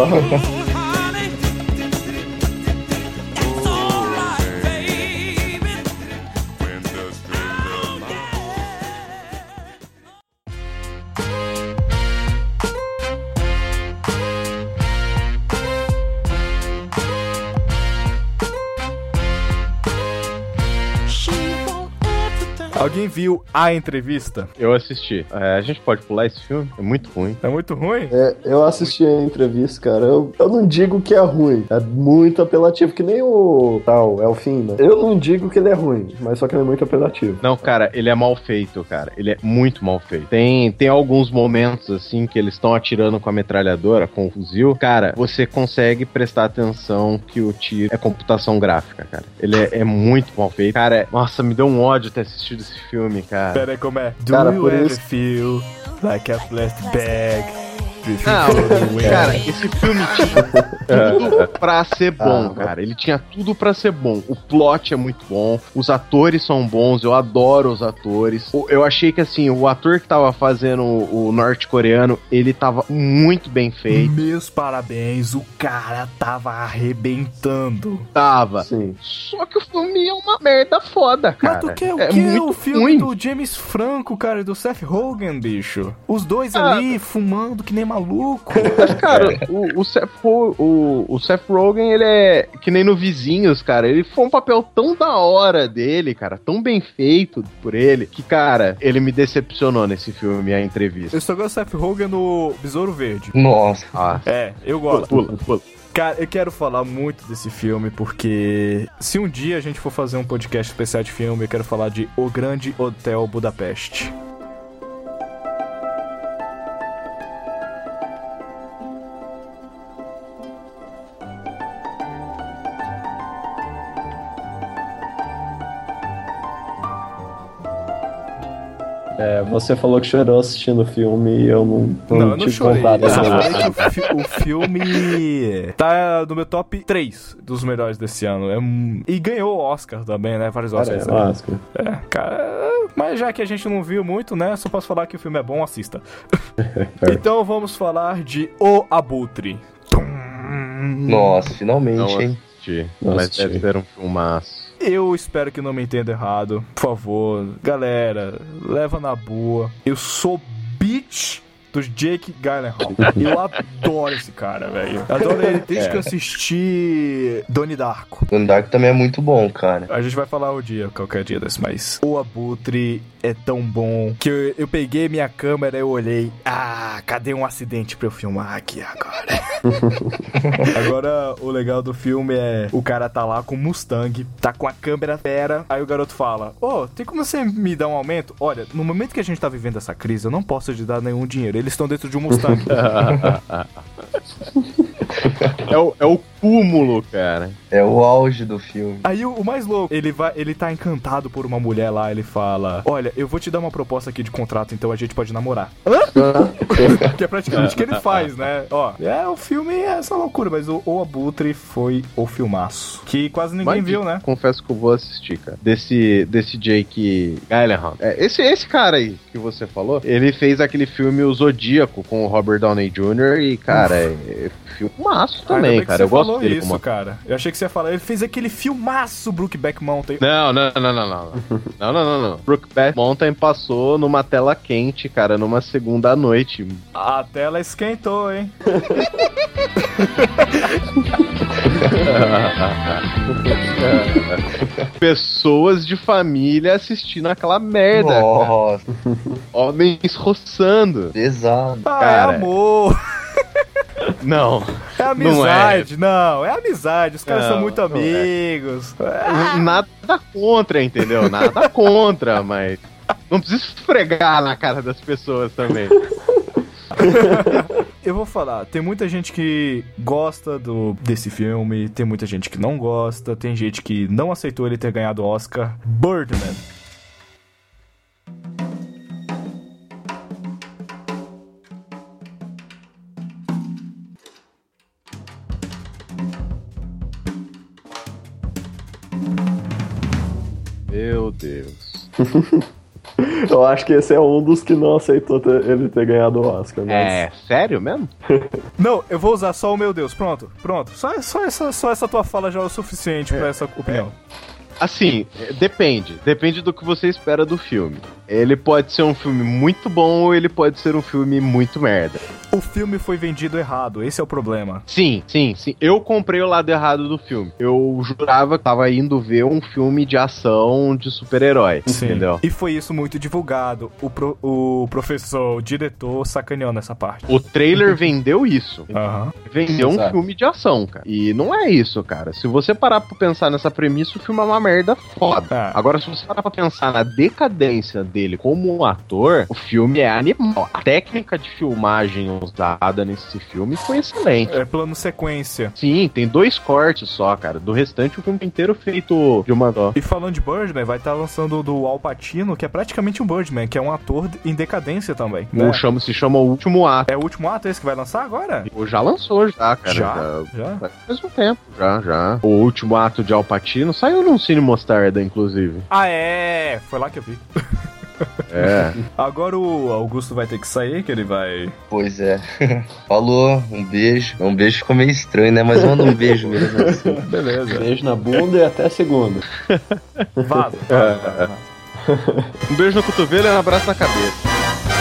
Alguém viu A Entrevista? Eu assisti. É, a gente pode pular esse filme? É muito ruim. É muito ruim? É, eu assisti a entrevista, cara. Eu, eu não digo que é ruim. É muito apelativo, que nem o tal, é o fim, né? Eu não digo que ele é ruim, mas só que ele é muito apelativo. Não, cara, ele é mal feito, cara. Ele é muito mal feito. Tem, tem alguns momentos, assim, que eles estão atirando com a metralhadora, com o fuzil. Cara, você consegue prestar atenção que o tiro é computação gráfica, cara. Ele é, é muito mal feito. Cara, é- nossa, me deu um ódio ter assistido esse filme, cara. Pera aí, como é? Do Cara, you por ever isso- feel like a plastic bag? Não, cara, esse filme tinha tudo pra ser bom, cara. Ele tinha tudo pra ser bom. O plot é muito bom, os atores são bons, eu adoro os atores. O- Eu achei que, assim, o ator que tava fazendo o o norte-coreano, ele tava muito bem feito. Meus parabéns, o cara tava arrebentando. Tava. Sim. Só que o filme é uma merda foda, cara. Mas tu quer o é que? muito O filme ruim. do James Franco, cara, e do Seth Rogen, bicho. Os dois Ah. ali fumando que nem maluco. Mas, cara, o, o, Seth, Ro- o, o Seth Rogen, ele é que nem no Vizinhos, cara. Ele foi um papel tão da hora dele, cara, tão bem feito por ele, que, cara, ele me decepcionou nesse filme, A Entrevista. Eu só gosto do Seth Rogen no Besouro Verde. Nossa. Ah, É, eu gosto. pula, pula. Cara, eu quero falar muito desse filme porque se um dia a gente for fazer um podcast especial de filme, eu quero falar de O Grande Hotel Budapeste. É, você falou que chorou assistindo o filme e eu não, não, Não, eu não tive chorei. vontade. Exatamente, o, fi- o filme tá no meu top três dos melhores desse ano. É um- e ganhou o Oscar também, né? Vários Cara, Oscars. é, né? Oscar. É, cara. Mas já que a gente não viu muito, né? Só posso falar que o filme é bom, assista. Então vamos falar de O Abutre. Nossa, finalmente, Não hein? assisti, Não mas assisti. deve ser um filmaço. Eu espero que não me entenda errado. Por favor, galera, leva na boa. Eu sou bitch do Jake Gyllenhaal. Eu adoro esse cara, velho. Eu adoro ele desde que eu assisti Donnie Darko. O Dark também é muito bom, cara. A gente vai falar o dia, qualquer dia desse, mas O Abutre é tão bom que eu, eu peguei minha câmera e eu olhei. Ah, cadê um acidente pra eu filmar aqui agora? Agora, o legal do filme é o cara tá lá com o Mustang, tá com a câmera fera. Aí o garoto fala: Ô, tem como você me dar um aumento? Olha, no momento que a gente tá vivendo essa crise, eu não posso te dar nenhum dinheiro. Eles estão dentro de um Mustang. É o, é o cúmulo, cara. É o auge do filme. Aí o, o mais louco, ele vai, ele tá encantado por uma mulher lá, ele fala: Olha, eu vou te dar uma proposta aqui de contrato, então a gente pode namorar. Hã? Que é praticamente o que ele faz, né? Ó, é, o filme é essa loucura, mas o, o Abutre foi o filmaço. Que quase ninguém Mas, viu, né? Confesso que eu vou assistir, cara. Desse, desse Jake Gyllenhaal. É, esse, esse cara aí que você falou, ele fez aquele filme O Zodíaco com o Robert Downey júnior e, cara, é, é filmaço. filmaço Ainda também, bem que cara. você Eu gosto falou dele isso, como... cara. Eu achei que você ia falar. Ele fez aquele filmaço Brokeback Mountain. Não, não, não, não, não. Não, não, não, não. Brokeback Mountain passou numa tela quente, cara, numa segunda noite. A tela esquentou, hein? Pessoas de família assistindo aquela merda. Nossa, Homens roçando. pesado. Ah, Cara. é amor. Não. É amizade. Não, é amizade. Os caras Não, são muito não é. amigos. É. Nada contra, entendeu? Nada contra, mas não precisa esfregar na cara das pessoas também. Eu vou falar, tem muita gente que gosta do, desse filme, tem muita gente que não gosta, tem gente que não aceitou ele ter ganhado o Oscar. Birdman. Meu Deus. Eu acho que esse é um dos que não aceitou ter- ele ter ganhado o Oscar. Mas... É, sério mesmo? Não, eu vou usar só o meu Deus. Pronto, pronto. Só, só, essa, só essa tua fala já é o suficiente pra essa opinião. Assim, depende. Depende do que você espera do filme. Ele pode ser um filme muito bom ou ele pode ser um filme muito merda. O filme foi vendido errado, esse é o problema. Sim, sim, sim. Eu comprei o lado errado do filme. Eu jurava que tava indo ver um filme de ação de super-herói. Entendeu? E foi isso muito divulgado. O, pro- o professor, o diretor, sacaneou nessa parte. O trailer vendeu isso. Aham. Vendeu um Exato. filme de ação, cara. E não é isso, cara. Se você parar pra pensar nessa premissa, o filme é uma merda foda. Ah. Agora, se você parar pra pensar na decadência dele como um ator, o filme é animal. A técnica de filmagem usada nesse filme foi excelente. É plano sequência. Sim, tem dois cortes só, cara. Do restante, o filme inteiro feito de uma só. E falando de Birdman, vai estar lançando do Al Pacino, que é praticamente um Birdman, que é um ator em decadência também. O né? chama, se chama O Último Ato. É o último ato esse que vai lançar agora? Ou já lançou, já, cara. Já? Já? Faz um tempo, já, já. O Último Ato de Al Pacino saiu num Cine Mostarda, inclusive. Ah, é! Foi lá que eu vi. É. Agora o Augusto vai ter que sair, que ele vai... Pois é. Falou, um beijo. Um beijo ficou meio estranho, né? Mas manda um beijo mesmo assim. Beleza. Beijo na bunda e até segunda. Vaza. vaza, vaza, vaza. Um beijo no cotovelo e um abraço na cabeça.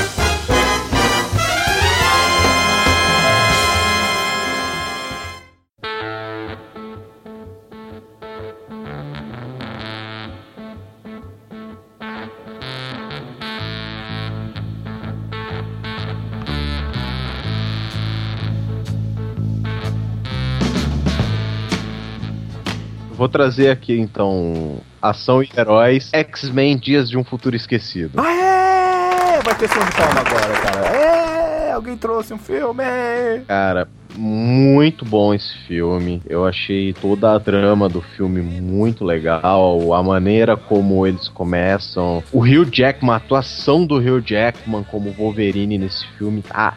Vou trazer aqui, então, Ação e Heróis, X-Men Dias de um Futuro Esquecido. Ah, é! Vai ter som de palma agora, cara. É! Alguém trouxe um filme! Cara, muito bom esse filme. Eu achei toda a trama do filme muito legal. A maneira como eles começam. O Hugh Jackman, a atuação do Hugh Jackman como Wolverine nesse filme tá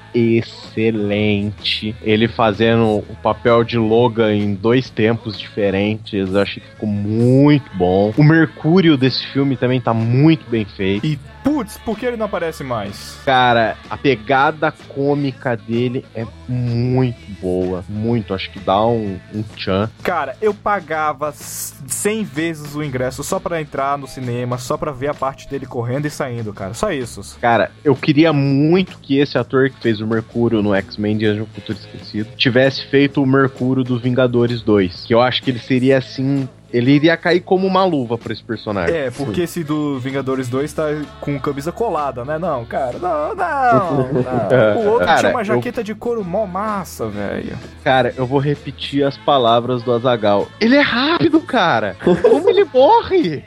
excelente. Ele fazendo o papel de Logan em dois tempos diferentes. Eu achei que ficou muito bom. O Mercúrio desse filme também tá muito bem feito. E, putz, por que ele não aparece mais? Cara, a pegada cômica dele é muito boa. Muito, acho que dá um, um tchan. Cara, eu pagava cem vezes o ingresso só pra entrar no cinema, só pra ver a parte dele correndo e saindo, cara. Só isso. Cara, eu queria muito que esse ator que fez o Mercúrio no X-Men Dias de um Futuro Esquecido tivesse feito o Mercúrio dos Vingadores dois. Que eu acho que ele seria assim... Ele iria cair como uma luva pra esse personagem. É, porque esse do Vingadores dois tá com camisa colada, né? Não, cara, não, não, não. O outro Cara, tinha uma eu- jaqueta de couro mó massa, velho. Cara, eu vou repetir as palavras do Azaghal. Ele é rápido, cara! Como ele morre?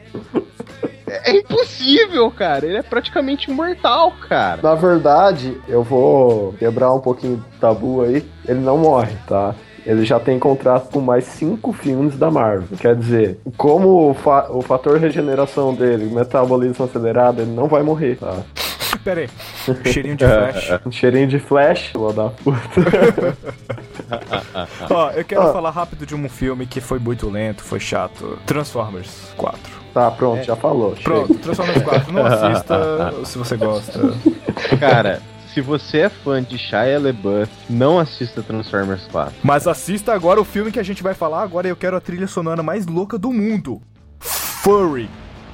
É impossível, cara. Ele é praticamente imortal, cara. Na verdade, eu vou quebrar um pouquinho do tabu aí. Ele não morre, tá? Ele já tem contrato com mais cinco filmes da Marvel. Quer dizer, como o, fa- o fator regeneração dele, o metabolismo acelerado, ele não vai morrer, tá? Pera aí, cheirinho de flash. Um cheirinho de flash, filho da puta. Ó, eu quero Ah. falar rápido de um filme que foi muito lento, foi chato. Transformers quatro. Tá, pronto, já falou. Pronto, Transformers quatro. Não assista se você gosta. Cara, se você é fã de Shia LaBeouf, não assista Transformers quatro. Mas assista agora o filme que a gente vai falar agora. Eu quero a trilha sonora mais louca do mundo. Furry.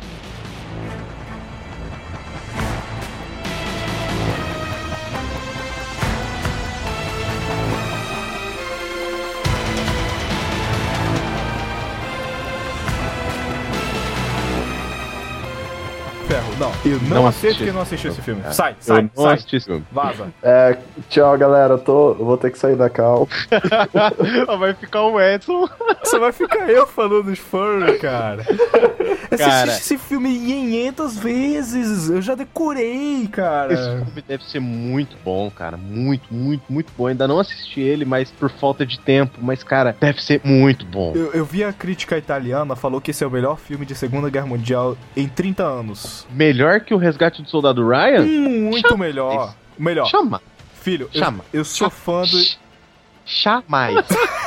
Ferro, não. Eu não, Não aceito assisti. que não assistiu esse filme. É. Sai, sai, Eu não sai. assisti esse filme. Vaza. É, tchau, galera. Eu, tô, eu vou ter que sair da cal. Vai ficar o Edson. Só vai ficar eu falando de Furry, cara. Eu Cara. assisti esse filme quinhentas vezes. Eu já decorei, cara. Esse filme deve ser muito bom, cara. Muito, muito, muito bom. Ainda não assisti ele, mas por falta de tempo. Mas, cara, deve ser muito bom. Eu, eu vi a crítica italiana, falou que esse é o melhor filme de Segunda Guerra Mundial em trinta anos. Melhor que o Resgate do Soldado Ryan? Muito Chama- melhor. Melhor. Chama. Filho, eu, Chama. eu sou fã do... Jamais.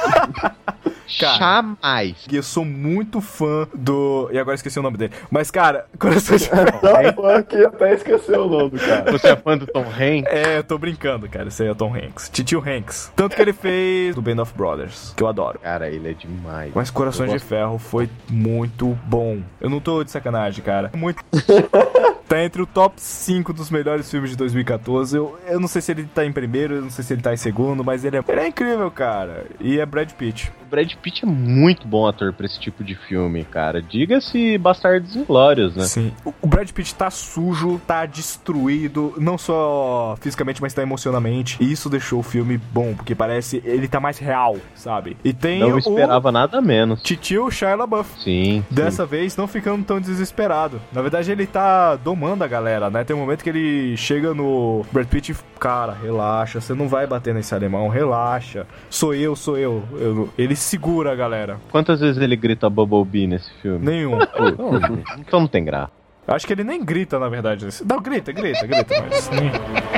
Cara. Jamais. Eu sou muito fã do... E agora esqueci o nome dele. Mas, cara, Coração de Ferro... Tá fã que até esqueceu o nome do cara. Você é fã do Tom Hanks? É, eu tô brincando, cara. Esse aí é o Tom Hanks. Titio Hanks. Tanto que ele fez do Band of Brothers, que eu adoro. Cara, ele é demais. Mas Corações Eu de gosto. Ferro foi muito bom. Eu não tô de sacanagem, cara. Muito. Tá entre o top cinco dos melhores filmes de dois mil e catorze. Eu, eu não sei se ele tá em primeiro, eu não sei se ele tá em segundo, mas ele é, ele é incrível, cara. E é Brad Pitt. O Brad Pitt é muito bom ator pra esse tipo de filme, cara. Diga-se Bastardos Inglórios, né? Sim. O- O Brad Pitt tá sujo, tá destruído, não só fisicamente, mas tá emocionalmente. E isso deixou o filme bom, porque parece ele tá mais real, sabe? E tem Não o esperava nada menos. Titio Shia LaBeouf. Sim. Dessa vez não ficando tão desesperado. Na verdade, ele tá domando a galera, né? Tem um momento que ele chega no Brad Pitt e, cara, relaxa, você não vai bater nesse alemão, relaxa. Sou eu, sou eu. Eu- ele segura a galera. Quantas vezes ele grita Bumblebee nesse filme? Nenhum. Não, então não tem graça. Acho que ele nem grita, na verdade. nesse- Não, grita, grita, grita, mas. nem-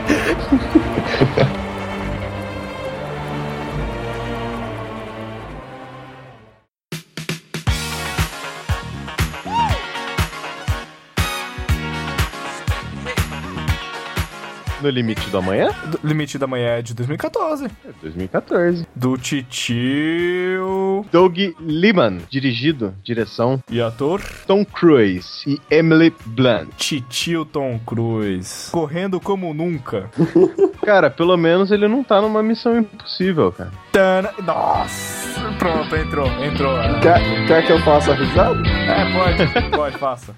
No Limite do Amanhã? Do- Limite da Manhã é de dois mil e catorze. É dois mil e catorze. Do Titio. Doug Liman, dirigido, direção, E ator. Tom Cruise e Emily Blunt. Titio Tom Cruise. Correndo como nunca. Cara, pelo menos ele não tá numa missão impossível, cara. Tana- Nossa! Pronto, entrou, entrou. Quer, quer que eu faça a risada? É, pode, pode, faça.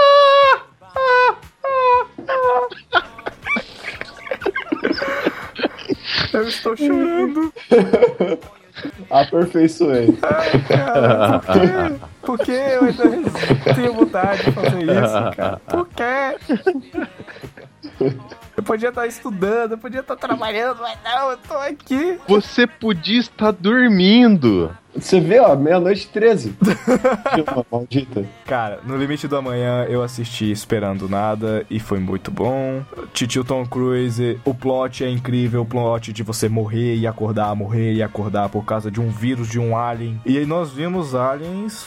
Eu estou chorando. Aperfeiçoei. Cara, por quê? Por que eu ainda tenho vontade de fazer isso, cara? Por quê? Eu podia estar estudando, eu podia estar trabalhando, mas não, eu tô aqui. Você podia estar dormindo. Você vê, ó, meia-noite e treze. Filma, maldita. Cara, no Limite do Amanhã eu assisti Esperando Nada e foi muito bom. Titio Tom Cruise, o plot é incrível, o plot de você morrer e acordar, morrer e acordar por causa de um vírus, de um alien. E aí nós vimos aliens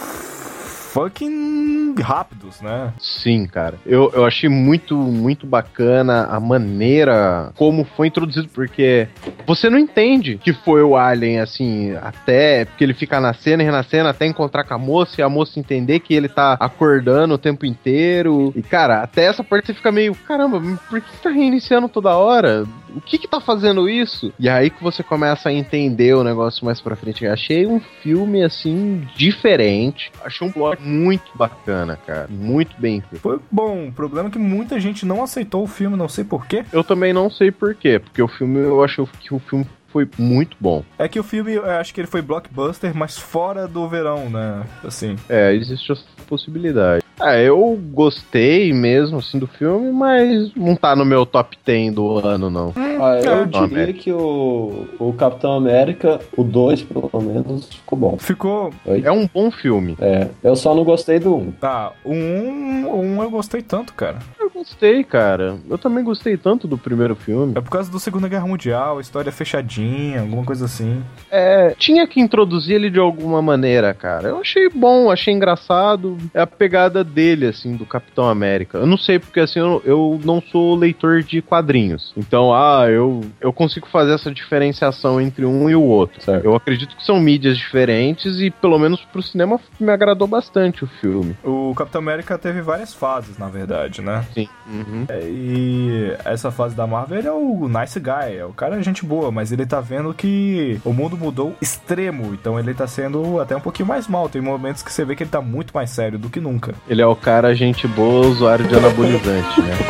fucking rápidos, né? Sim, cara. Eu, eu achei muito, muito bacana a maneira como foi introduzido, porque você não entende que foi o Alien, assim, até porque ele fica nascendo e renascendo, até encontrar com a moça e a moça entender que ele tá acordando o tempo inteiro. E, cara, até essa parte você fica meio, caramba, por que tá reiniciando toda hora? O que que tá fazendo isso? E aí que você começa a entender o negócio mais pra frente. Eu achei um filme, assim, diferente. Achei um plot muito bacana, cara. Muito bem feito. Foi bom. O problema é que muita gente não aceitou o filme, não sei porquê. Eu também não sei porquê, porque o filme, eu acho que o filme foi muito bom. É que o filme, eu acho que ele foi blockbuster, mas fora do verão, né? Assim. É, existe essa possibilidade. É, eu gostei mesmo, assim, do filme, mas não tá no meu top dez do ano, não. Ah, eu É. diria América. que o, o Capitão América, o dois pelo menos, ficou bom. Ficou. É um bom filme. É, eu só não gostei do um. Ah, o um, o um eu gostei tanto, cara. Eu gostei, cara. Eu também gostei tanto do primeiro filme. É por causa do Segunda Guerra Mundial, história fechadinha, alguma coisa assim. É, tinha que introduzir ele de alguma maneira, cara. Eu achei bom, achei engraçado. É a pegada dele, assim, do Capitão América. Eu não sei, porque assim, eu, eu não sou leitor de quadrinhos. Então, ah, eu, eu consigo fazer essa diferenciação entre um e o outro. Certo. Eu acredito que são mídias diferentes e, pelo menos pro cinema, me agradou bastante o filme. O Capitão América teve várias fases, na verdade, né? Sim. Uhum. É, E essa fase da Marvel, ele é o nice guy, é o cara é gente boa, mas ele tá vendo que o mundo mudou extremo, então ele tá sendo até um pouquinho mais mal. Tem momentos que você vê que ele tá muito mais sério do que nunca. Ele é o cara gente boa, usuário de anabolizante, né?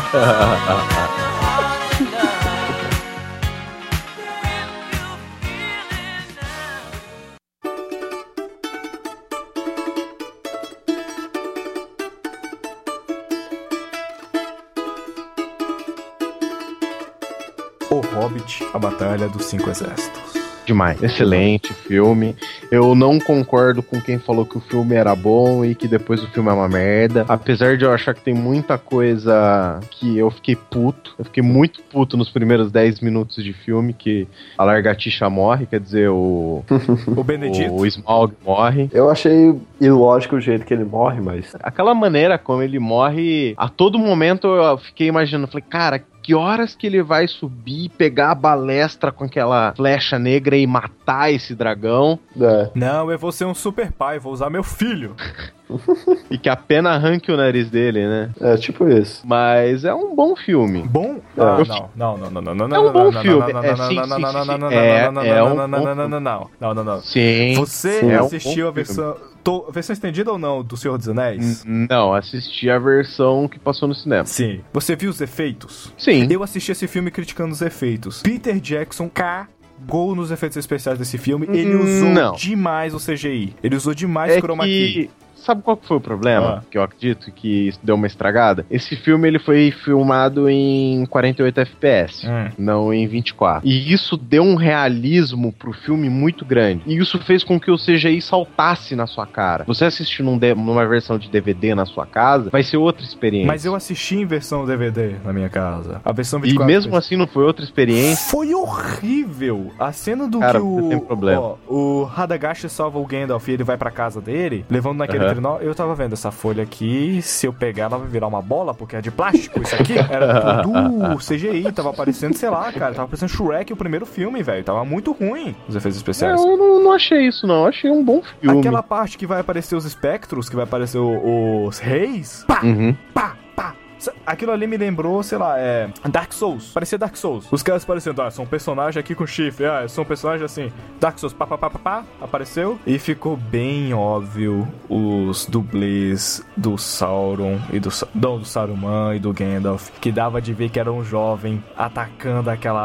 O Hobbit, a Batalha dos Cinco Exércitos. Demais. Excelente filme. Eu não concordo com quem falou que o filme era bom e que depois o filme é uma merda. Apesar de eu achar que tem muita coisa que eu fiquei puto. Eu fiquei muito puto nos primeiros dez minutos de filme que a Largatixa morre, quer dizer, o... O Benedito. o Smaug morre. Eu achei ilógico o jeito que ele morre, mas... Aquela maneira como ele morre, a todo momento eu fiquei imaginando, falei, cara, que horas que ele vai subir, pegar a balestra com aquela flecha negra e matar esse dragão? É. Não, eu vou ser um super pai, vou usar meu filho. E que a pena arranque o nariz dele, né? É tipo isso. Mas é um bom filme. Bom? É. Ah, Eu não, não, não, não, não, não, É um não, bom não, não, filme. não, É, não, sim, não, sim, não, sim, não, sim. não, não, É, não, é não, um não, não, bom não, não, não, não, não, não. Sim. Você sim, é um assistiu bom a versão, tô- versão estendida ou não do Senhor dos Anéis? N- Não, assisti a versão que passou no cinema. Sim. Você viu os efeitos? Sim. Eu assisti esse filme criticando os efeitos. Peter Jackson cagou nos efeitos especiais desse filme. Ele Hum, usou não. demais o C G I. Ele usou demais É chroma key. que... Sabe qual que foi o problema? Ah. Que eu acredito que isso deu uma estragada? Esse filme ele foi filmado em quarenta e oito F P S, Hum. não em vinte e quatro. E isso deu um realismo pro filme muito grande. E isso fez com que o C G I saltasse na sua cara. Você assistir num de- numa versão de D V D na sua casa, vai ser outra experiência. Mas eu assisti em versão D V D na minha casa. A versão vinte E e quatro. mesmo assim não foi outra experiência. Foi horrível. A cena do Cara, que o, você tem problema. ó, o Radagast salva o Gandalf e ele vai pra casa dele, levando naquele Aham. trenó. Eu tava vendo essa folha aqui, se eu pegar ela vai virar uma bola, porque é de plástico isso aqui. Era tudo C G I, tava parecendo, sei lá, cara, tava parecendo Shrek o primeiro filme, velho. Tava muito ruim os efeitos É, especiais. eu não, não achei isso, não. Eu achei um bom filme. Aquela parte que vai aparecer os espectros, que vai aparecer o- os reis, pá, Uhum. pá, pá. Aquilo ali me lembrou, sei lá, é. Dark Souls. Parecia Dark Souls. Os caras parecendo, ah, são um personagem aqui com chifre. Ah, eu sou um personagem assim. Dark Souls, pá, pá, pá, pá, pá. Apareceu. E ficou bem óbvio os dublês do Sauron e do. Sa- Não, do Saruman e do Gandalf. Que dava de ver que era um jovem atacando aquela.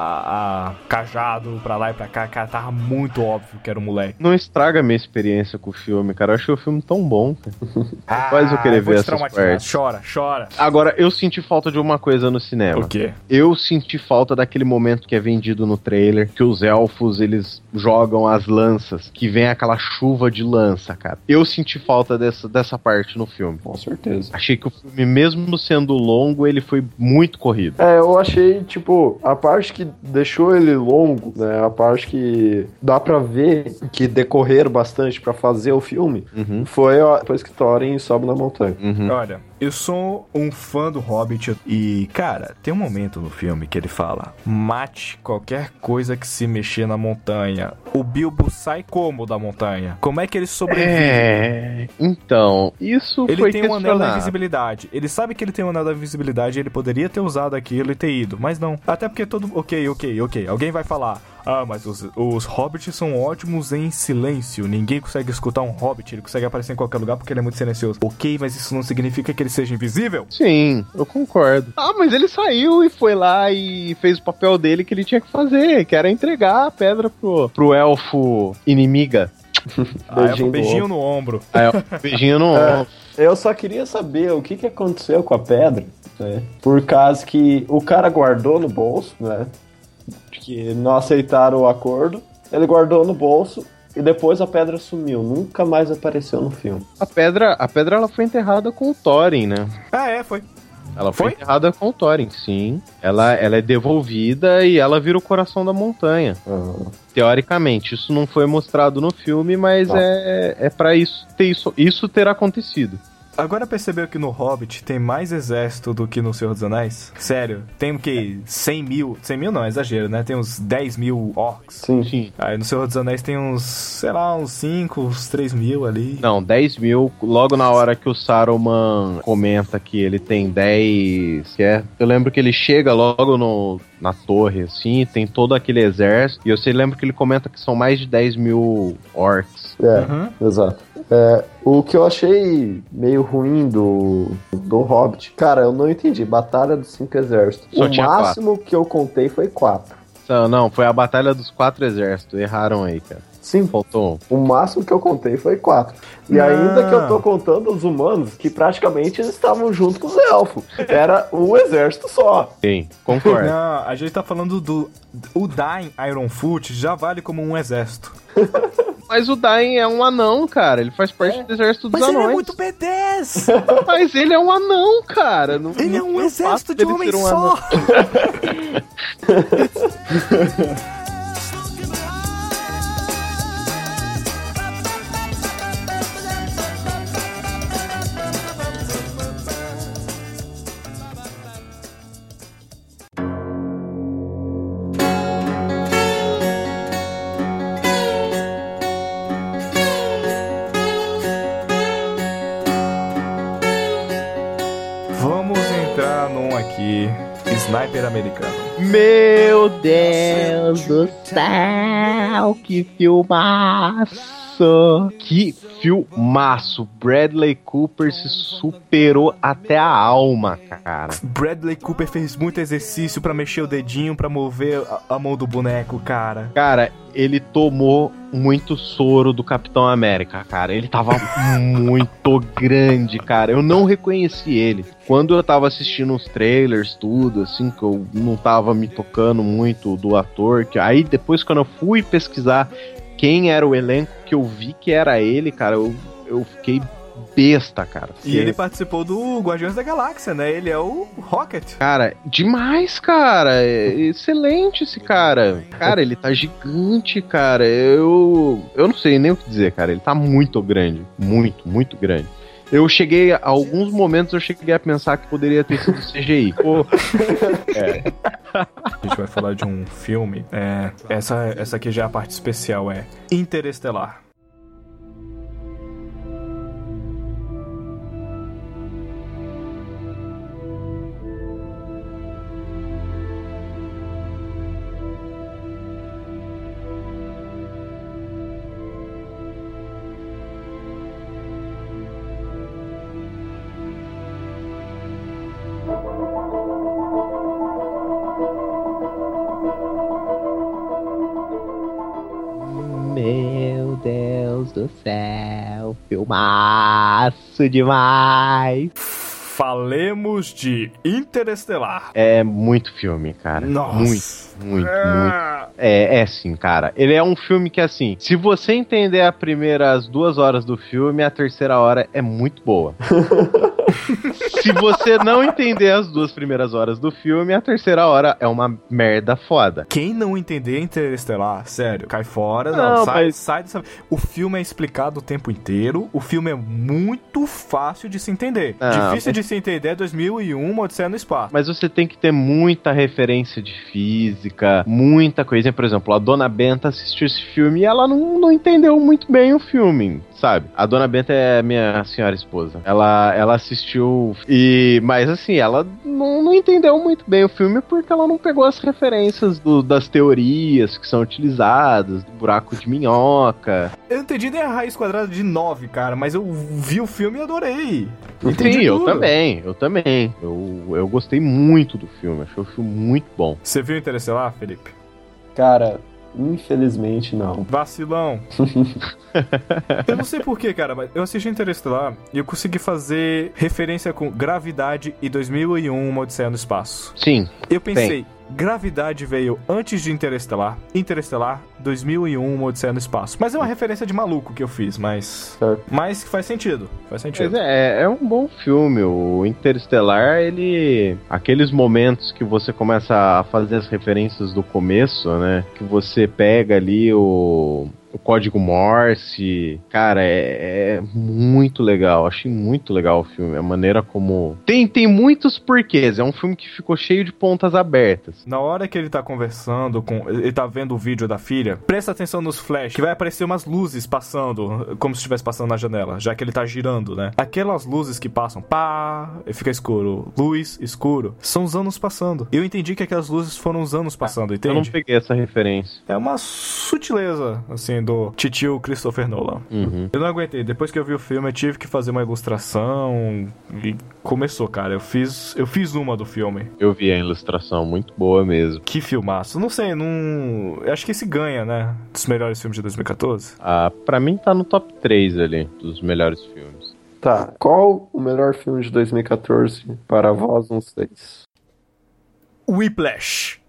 A, cajado pra lá e pra cá. Cara, tava muito óbvio que era um moleque. Não estraga a minha experiência com o filme, cara. Eu achei o filme tão bom. Cara. Faz eu Ah, querer vou ver te essas traumatizar. partes. Chora, chora. Agora, eu senti falta de uma coisa no cinema. O quê? Eu senti falta daquele momento que é vendido no trailer, que os elfos, eles jogam as lanças, que vem aquela chuva de lança, cara. Eu senti falta dessa, dessa parte no filme. Com certeza. Achei que o filme, mesmo sendo longo, ele foi muito corrido. É, eu achei, tipo, a parte que deixou ele longo, né? A parte que dá pra ver que decorreram bastante pra fazer o filme, Uhum. foi ó, depois que Thorin sobe na montanha. Uhum. Olha, eu sou um fã do Hobbit e, cara, tem um momento no filme que ele fala: mate qualquer coisa que se mexer na montanha. O Bilbo sai como da montanha? Como é que ele sobrevive? É, então, isso Ele foi tem um anel da questionado. invisibilidade. Ele sabe que ele tem um anel da invisibilidade e ele poderia ter usado aquilo e ter ido. Mas não. Até porque todo... Ok, ok, ok. Alguém vai falar: ah, mas os, os hobbits são ótimos em silêncio. Ninguém consegue escutar um hobbit. Ele consegue aparecer em qualquer lugar porque ele é muito silencioso. Ok, mas isso não significa que ele seja invisível? Sim, eu concordo. Ah, mas ele saiu e foi lá e fez o papel dele que ele tinha que fazer, que era entregar a pedra pro, pro elfo inimiga. Ah, é um Beijinho no beijinho ombro. no ombro. Aí, ó, beijinho no É, ombro. eu só queria saber o que, que aconteceu com a pedra, né? Por causa que o cara guardou no bolso, né? Que não aceitaram o acordo. Ele guardou no bolso e depois a pedra sumiu. Nunca mais apareceu no filme. A pedra, a pedra ela foi enterrada com o Thorin, né? Ah, é, foi. Ela foi, Foi? enterrada com o Thorin, sim. Ela, ela é devolvida e ela vira o coração da montanha. Ah, Teoricamente, isso não foi mostrado no filme, mas Tá. é, é pra isso ter, isso, isso ter acontecido. Agora percebeu que no Hobbit tem mais exército do que no Senhor dos Anéis? Sério, tem o que? cem mil? cem mil não, é exagero, né? Tem uns dez mil orcs. sim. Sim. Aí no Senhor dos Anéis tem uns, sei lá, uns cinco, uns três mil ali. Não, dez mil, logo na hora que o Saruman comenta que ele tem dez, que é, eu lembro que ele chega logo no, na torre, assim, tem todo aquele exército, e eu sei, lembro que ele comenta que são mais de dez mil orcs. É, Uhum. exato. É, o que eu achei meio ruim do, do Hobbit, cara, eu não entendi. Batalha dos Cinco Exércitos. Só o tinha máximo que eu contei foi quatro. Não, não, foi a Batalha dos Quatro Exércitos, erraram aí, cara. Sim, Faltou um. o máximo que eu contei foi quatro. E Não. ainda que eu tô contando os humanos, que praticamente eles estavam junto com os elfos. Era um exército só. Sim, concordo. Não, a gente tá falando do... O Dain Ironfoot já vale como um exército. Mas o Dain é um anão, cara. Ele faz parte do exército dos Mas ele anões. é muito B dez! Mas ele é um anão, cara. Não, Ele é não um tem o exército fato de dele homem ser um só! anão. Vamos entrar num aqui, Sniper americano. Meu Deus do céu, que filmaço! Que filmaço! Bradley Cooper se superou até a alma, cara. Bradley Cooper fez muito exercício pra mexer o dedinho, pra mover a, a mão do boneco, cara. Cara, ele tomou muito soro do Capitão América, cara. Ele tava muito grande, cara. Eu não reconheci ele. Quando eu tava assistindo os trailers, tudo, assim, que eu não tava me tocando muito do ator, que aí depois quando eu fui pesquisar quem era o elenco, que eu vi que era ele, cara, eu, eu fiquei besta, cara. E ele participou do Guardiões da Galáxia, né? Ele é o Rocket. Cara, demais, cara. É excelente esse cara. Cara, ele tá gigante, cara. Eu eu não sei nem o que dizer, cara. Ele tá muito grande. Muito, muito grande. Eu cheguei, a alguns momentos eu cheguei a pensar que poderia ter sido C G I. Pô. É. A gente vai falar de um filme. É, essa, essa aqui já é a parte especial, é Interestelar. Meu Deus do céu, filmaço demais. Falemos de Interestelar. É muito filme, cara. Nossa. Muito, muito, muito. É, é sim, cara. Ele é um filme que, assim, se você entender as primeiras duas horas do filme, a terceira hora é muito boa. Se você não entender as duas primeiras horas do filme, a terceira hora é uma merda foda. Quem não entender Interestelar, sério, cai fora. Não, Não, sai, mas- sai dessa... O filme é explicado o tempo inteiro. O filme é muito fácil de se entender. Não, Difícil mas- de se entender é dois mil e um, uma Odisseia no Espaço. Mas você tem que ter muita referência de física, muita coisa. Por exemplo, a Dona Benta assistiu esse filme e ela não, não entendeu muito bem o filme, sabe? A Dona Benta é minha senhora esposa. Ela, ela assistiu e... Mas assim, ela não, não entendeu muito bem o filme porque ela não pegou as referências do- das teorias que são utilizadas, do buraco de minhoca. Eu não entendi nem a raiz quadrada de nove, cara, mas eu vi o filme e adorei. Entendi Sim, eu tudo. também, eu também. Eu, eu gostei muito do filme, achei o filme muito bom. Você viu Interestelar, Felipe? Cara, infelizmente não. Vacilão. Eu não sei porquê, cara, mas eu assisti Interestelar e eu consegui fazer referência com Gravidade e dois mil e um, uma Odisseia no Espaço. Sim, Eu pensei, Gravidade veio antes de Interestelar. Interestelar, dois mil e um, Uma Odisseia no Espaço. Mas é uma referência de maluco que eu fiz, mas... Certo. Mas que faz sentido, faz Mas sentido. é, é um bom filme. O Interestelar, ele... Aqueles momentos que você começa a fazer as referências do começo, né? Que você pega ali o... O código Morse, cara, é, é muito legal. Achei muito legal o filme. A maneira como... Tem, tem muitos porquês. É um filme que ficou cheio de pontas abertas. Na hora que ele tá conversando com... Ele tá vendo o vídeo da filha, presta atenção nos flash, que vai aparecer umas luzes passando, como se estivesse passando na janela, já que ele tá girando, né? Aquelas luzes que passam, pá, e fica escuro. Luz, escuro. São os anos passando. Eu entendi que aquelas luzes foram os anos passando, Eu não entende? peguei essa referência. É uma sutileza, assim, do titio Christopher Nolan. Uhum. Eu não aguentei. Depois que eu vi o filme, eu tive que fazer uma ilustração e começou, cara. Eu fiz, eu fiz uma do filme. Eu vi a ilustração, muito boa mesmo. Que filmaço. Não sei, não... Eu acho que esse ganha, né? Dos melhores filmes de dois mil e catorze. Ah, pra mim tá no top três ali, dos melhores filmes. Tá, qual o melhor filme de dois mil e catorze para vós, uns seis? Whiplash.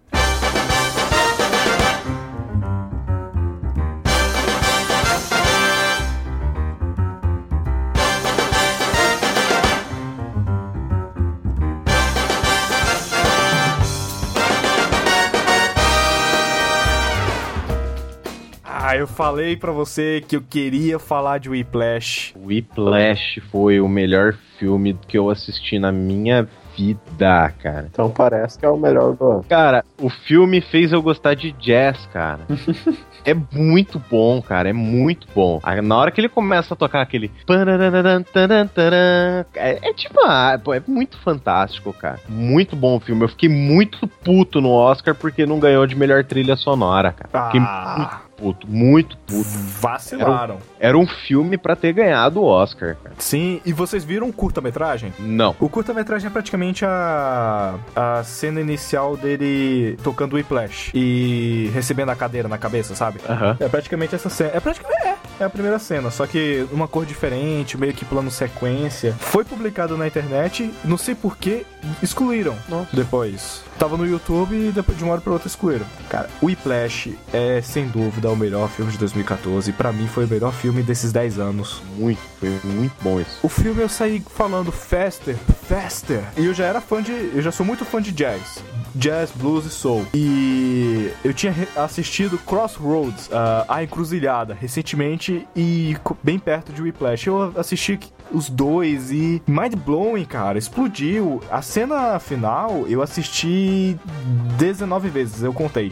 Ah, eu falei pra você que eu queria falar de Whiplash. Whiplash foi o melhor filme que eu assisti na minha vida, cara. Então parece que é o melhor do ano. Cara, o filme fez eu gostar de jazz, cara. É muito bom, cara, é muito bom. Aí, na hora que ele começa a tocar aquele... É, é tipo, ah, pô, é muito fantástico, cara. Muito bom o filme. Eu fiquei muito puto no Oscar porque não ganhou de melhor trilha sonora, cara. Fiquei Ah. muito puto, muito puto. Vacilaram. Era um filme pra ter ganhado o Oscar, cara. Sim, e vocês viram o curta-metragem? Não. O curta-metragem é praticamente a, a cena inicial dele tocando Whiplash e recebendo a cadeira na cabeça, sabe? Aham. É praticamente essa cena. É praticamente é, é a primeira cena, só que uma cor diferente, meio que plano sequência. Foi publicado na internet, não sei por que excluíram Nossa. depois. Tava no YouTube e depois de uma hora pra outra excluíram. Cara, Whiplash é sem dúvida o melhor filme de dois mil e catorze. Pra mim foi o melhor filme desses dez anos. Muito, foi muito bom isso. O filme eu saí falando faster, faster. E eu já era fã de. Eu já sou muito fã de jazz. Jazz, blues e soul. E eu tinha re- assistido Crossroads, uh, A Encruzilhada, recentemente e co- bem perto de Whiplash. Eu assisti os dois e mind blowing, cara. Explodiu. A cena final eu assisti dezenove vezes, eu contei.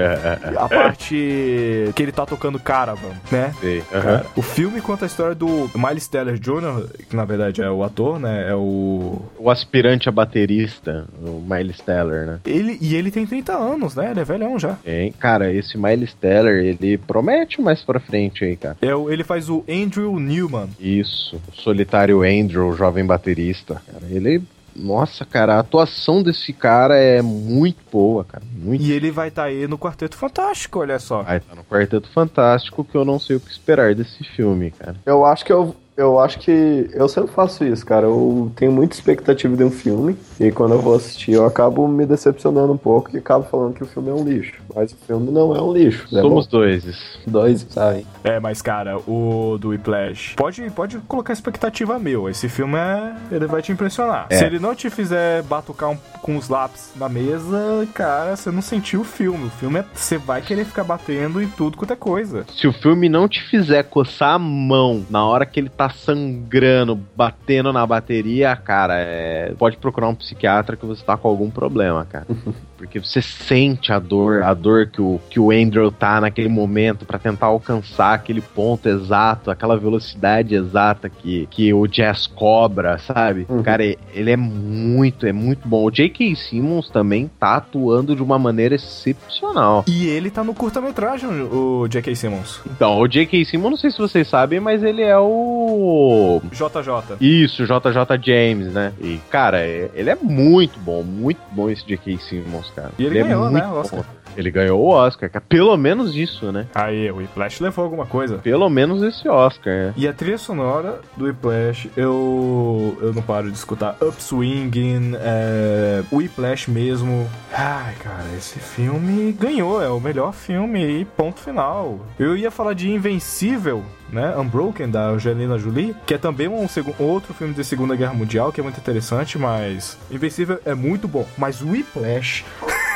A parte que ele tá tocando Caravan, né? Sei. Aham. Cara, o filme conta a história do Miles Teller Júnior, que na verdade é o ator, né? É o. O aspirante a baterista, o Miles Teller, né? Ele, e ele tem trinta anos, né? Ele é velhão já. Tem. Cara, esse Miles Teller, ele promete mais pra frente aí, cara. É o, ele faz o Andrew Newman. Isso. O solitário Andrew, o jovem baterista. Cara, ele... Nossa, cara, a atuação desse cara é muito boa, cara. Muito. E ele vai estar tá aí no Quarteto Fantástico, olha só. Aí tá no Quarteto Fantástico, que eu não sei o que esperar desse filme, cara. Eu acho que eu, eu acho que eu sempre faço isso, cara. Eu tenho muita expectativa de um filme e quando eu vou assistir eu acabo me decepcionando um pouco e acabo falando que o filme é um lixo. Mas o filme não é um lixo. É Somos bom. dois. Dois, sabe? É, mas cara, o do Whiplash, pode, pode colocar expectativa meu. Esse filme é. Ele vai te impressionar. É. Se ele não te fizer batucar um, com os lápis na mesa, cara, você não sentiu o filme. O filme é. Você vai querer ficar batendo em tudo quanto é coisa. Se o filme não te fizer coçar a mão na hora que ele tá sangrando, batendo na bateria, cara, é... pode procurar um psiquiatra que você tá com algum problema, cara. Porque você sente a dor, a dor que o, que o Andrew tá naquele momento pra tentar alcançar aquele ponto exato, aquela velocidade exata que, que o jazz cobra, sabe? Uhum. Cara, ele é muito, é muito bom. O J K. Simmons também tá atuando de uma maneira excepcional. E ele tá no curta-metragem, o J K. Simmons. Então, o J K. Simmons, não sei se vocês sabem, mas ele é o... J J. Isso, J J. James, né? E, cara, é- ele é muito bom, muito bom esse J K. Simmons, cara. E ele é ganhou, muito né, o Oscar. bom. Ele ganhou o Oscar, cara. Pelo menos isso, né? Aí, o Whiplash levou alguma coisa. Pelo menos esse Oscar, né? E a trilha sonora do Whiplash, eu, eu não paro de escutar Upswinging, é, Whiplash mesmo. Ai, cara, esse filme ganhou, é o melhor filme e ponto final. Eu ia falar de Invencível, né, Unbroken, da Angelina Jolie, que é também um segu- outro filme de Segunda Guerra Mundial, que é muito interessante, mas Invencível é muito bom. Mas o Whiplash...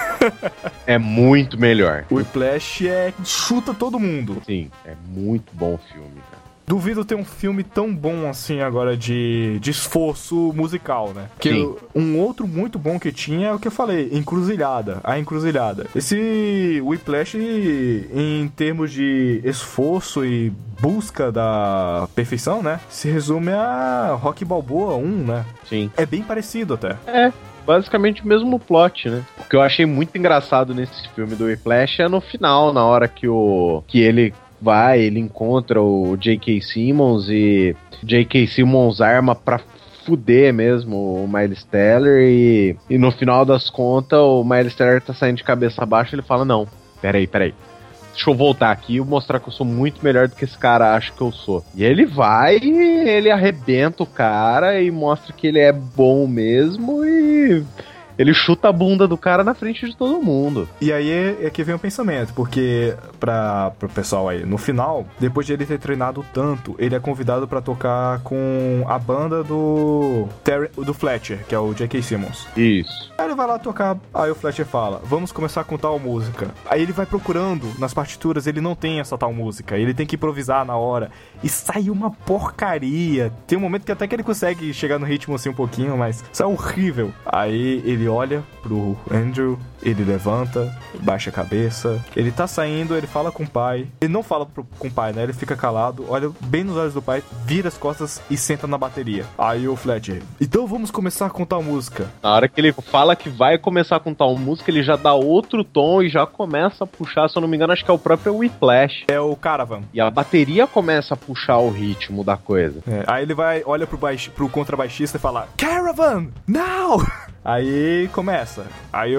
É muito melhor. o Whiplash é... chuta todo mundo. Sim, é muito bom o filme, cara. Duvido ter um filme tão bom assim agora de, de esforço musical, né? Que Sim. eu- um outro muito bom que tinha é o que eu falei, Encruzilhada. A Encruzilhada. Esse Whiplash, em termos de esforço e busca da perfeição, né? Se resume a Rocky Balboa um, né? Sim. É bem parecido até. É, basicamente o mesmo plot, né? O que eu achei muito engraçado nesse filme do Whiplash é no final, na hora que o que ele vai, ele encontra o J K. Simmons e J K. Simmons arma pra fuder mesmo o Miles Teller e, e no final das contas o Miles Teller tá saindo de cabeça abaixo e ele fala, não, peraí, peraí. Deixa eu voltar aqui e mostrar que eu sou muito melhor do que esse cara acha que eu sou. E ele vai e ele arrebenta o cara e mostra que ele é bom mesmo e ele chuta a bunda do cara na frente de todo mundo. E aí é, é que vem o pensamento, porque pra, pro pessoal aí, no final, depois de ele ter treinado tanto, ele é convidado pra tocar com a banda do Terry, do Fletcher, que é o J K. Simmons. Isso. Aí ele vai lá tocar, aí o Fletcher fala, vamos começar com tal música. Aí ele vai procurando nas partituras, ele não tem essa tal música, ele tem que improvisar na hora. E sai uma porcaria. Tem um momento que até que ele consegue chegar no ritmo assim um pouquinho, mas sai horrível. Aí ele olha pro Andrew, ele levanta, baixa a cabeça. Ele tá saindo, ele fala com o pai. Ele não fala pro, com o pai, né? Ele fica calado, olha bem nos olhos do pai, vira as costas e senta na bateria. Aí o Fletcher, então vamos começar com tal música. Na hora que ele fala que vai começar com tal música, ele já dá outro tom e já começa a puxar, se eu não me engano, acho que é o próprio Whiplash. É o Caravan. E a bateria começa a puxar o ritmo da coisa. É, aí ele vai, olha pro, baix, pro contrabaixista e fala, Caravan, now! Aí começa. Aí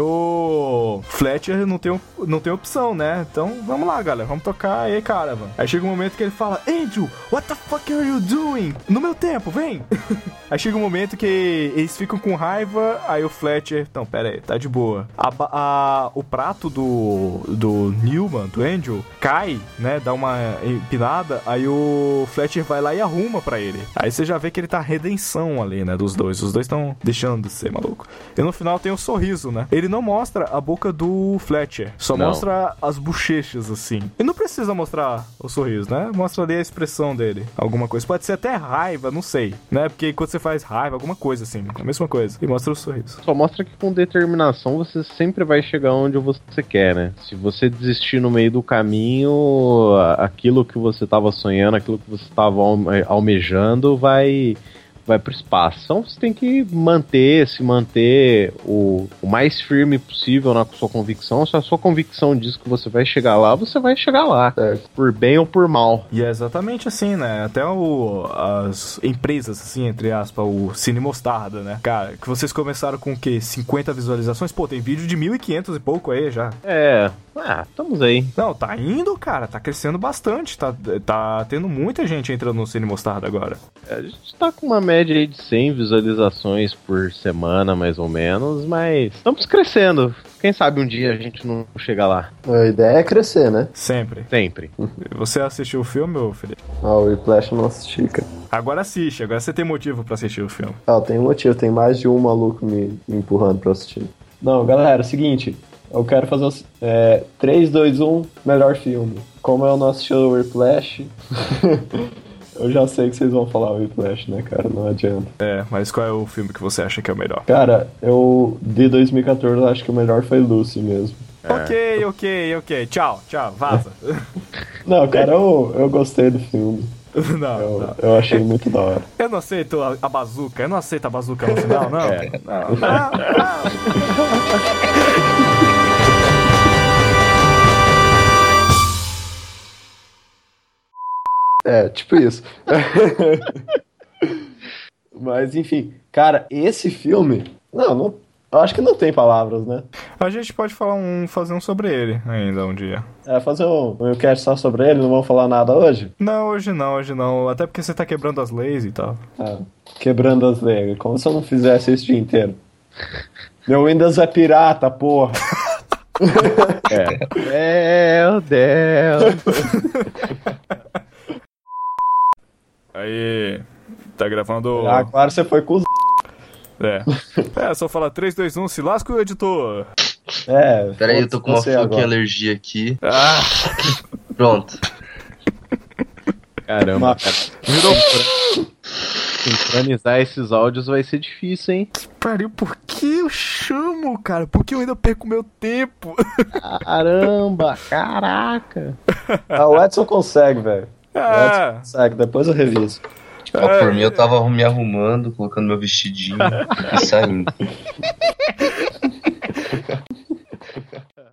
o Fletcher não tem, não tem opção, né? Então vamos lá, galera, vamos tocar aí, Caravan. Aí chega um momento que ele fala, Andrew, what the fuck are you doing? No meu tempo, vem! Aí chega um momento que eles ficam com raiva, aí o Fletcher, então, pera aí, tá de boa. A, ba- a- o prato do, do Newman, do Andrew, cai, né? Dá uma empinada, aí o Fletcher vai lá e arruma pra ele. Aí você já vê que ele tá redenção ali, né? Dos dois. Os dois estão deixando de ser maluco. E no final tem o sorriso, né? Ele não mostra a boca do Fletcher, só Não. mostra as bochechas, assim. E não precisa mostrar o sorriso, né? Mostra ali a expressão dele. Alguma coisa. Pode ser até raiva, não sei, né? Porque quando você faz raiva, alguma coisa assim, a mesma coisa. E mostra o sorriso. Só mostra que com determinação você sempre vai chegar onde você quer, né? Se você desistir no meio do caminho, a- aquilo que você tava sonhando, aquilo que você tava alme- almejando vai vai pro espaço. Então você tem que manter, se manter o, o mais firme possível na sua convicção. Se a sua convicção diz que você vai chegar lá, você vai chegar lá. Certo. Por bem ou por mal. E é exatamente assim, né? Até o, as empresas, assim, entre aspas, o Cine Mostarda, né? Cara, que vocês começaram com o quê? cinquenta visualizações? Pô, tem vídeo de mil e quinhentos e pouco aí já. É, ah, estamos aí. Não, tá indo, cara. Tá crescendo bastante. Tá, tá tendo muita gente entrando no Cine Mostarda agora. A gente tá com uma média aí de cem visualizações por semana, mais ou menos, mas estamos crescendo. Quem sabe um dia a gente não chega lá. A ideia é crescer, né? Sempre. Sempre. Você assistiu o filme, ô Felipe? Ah, o Whiplash eu não assisti, cara. Agora assiste. Agora você tem motivo pra assistir o filme. Ah, tem um motivo, tem mais de um maluco me, me empurrando pra assistir. Não, galera, é o seguinte, eu quero fazer os, é, três, dois, um, melhor filme. Como eu não assisti o Whiplash, eu já sei que vocês vão falar o Whiplash, né, cara? Não adianta. É, mas qual é o filme que você acha que é o melhor? Cara, eu, de dois mil e catorze, eu acho que o melhor foi Lucy mesmo. Ok, ok, ok. Tchau, tchau. Vaza. Não, cara, eu, eu gostei do filme. não, Eu, não. eu achei muito da hora. Eu não aceito a, a bazuca. Eu não aceito a bazuca no final, não. É. Não, não, não. É, tipo isso. Mas, enfim, cara, esse filme... Não, não, Eu acho que não tem palavras, né? A gente pode falar um, fazer um sobre ele ainda um dia. É, fazer um, um cast só sobre ele, não vamos falar nada hoje? Não, hoje não, hoje não. Até porque você tá quebrando as leis e tal. Ah, quebrando as leis. Como se eu não fizesse isso o dia inteiro. Meu Windows é pirata, porra. É. Meu Deus. Aí, tá gravando... Agora você foi com os... É. É, só falar três, dois, um, se lasca o editor. É, Peraí, eu tô com uma você fucking agora. alergia aqui. Ah, Pronto. Caramba, cara. Sincronizar esses áudios vai ser difícil, hein? pariu, por que eu chamo, cara? Por que eu ainda perco meu tempo? Caramba, caraca. Ah, o Edson consegue, velho. O Edson Ah, consegue, depois eu reviso. Ó, por mim eu tava me arrumando, colocando meu vestidinho e saindo.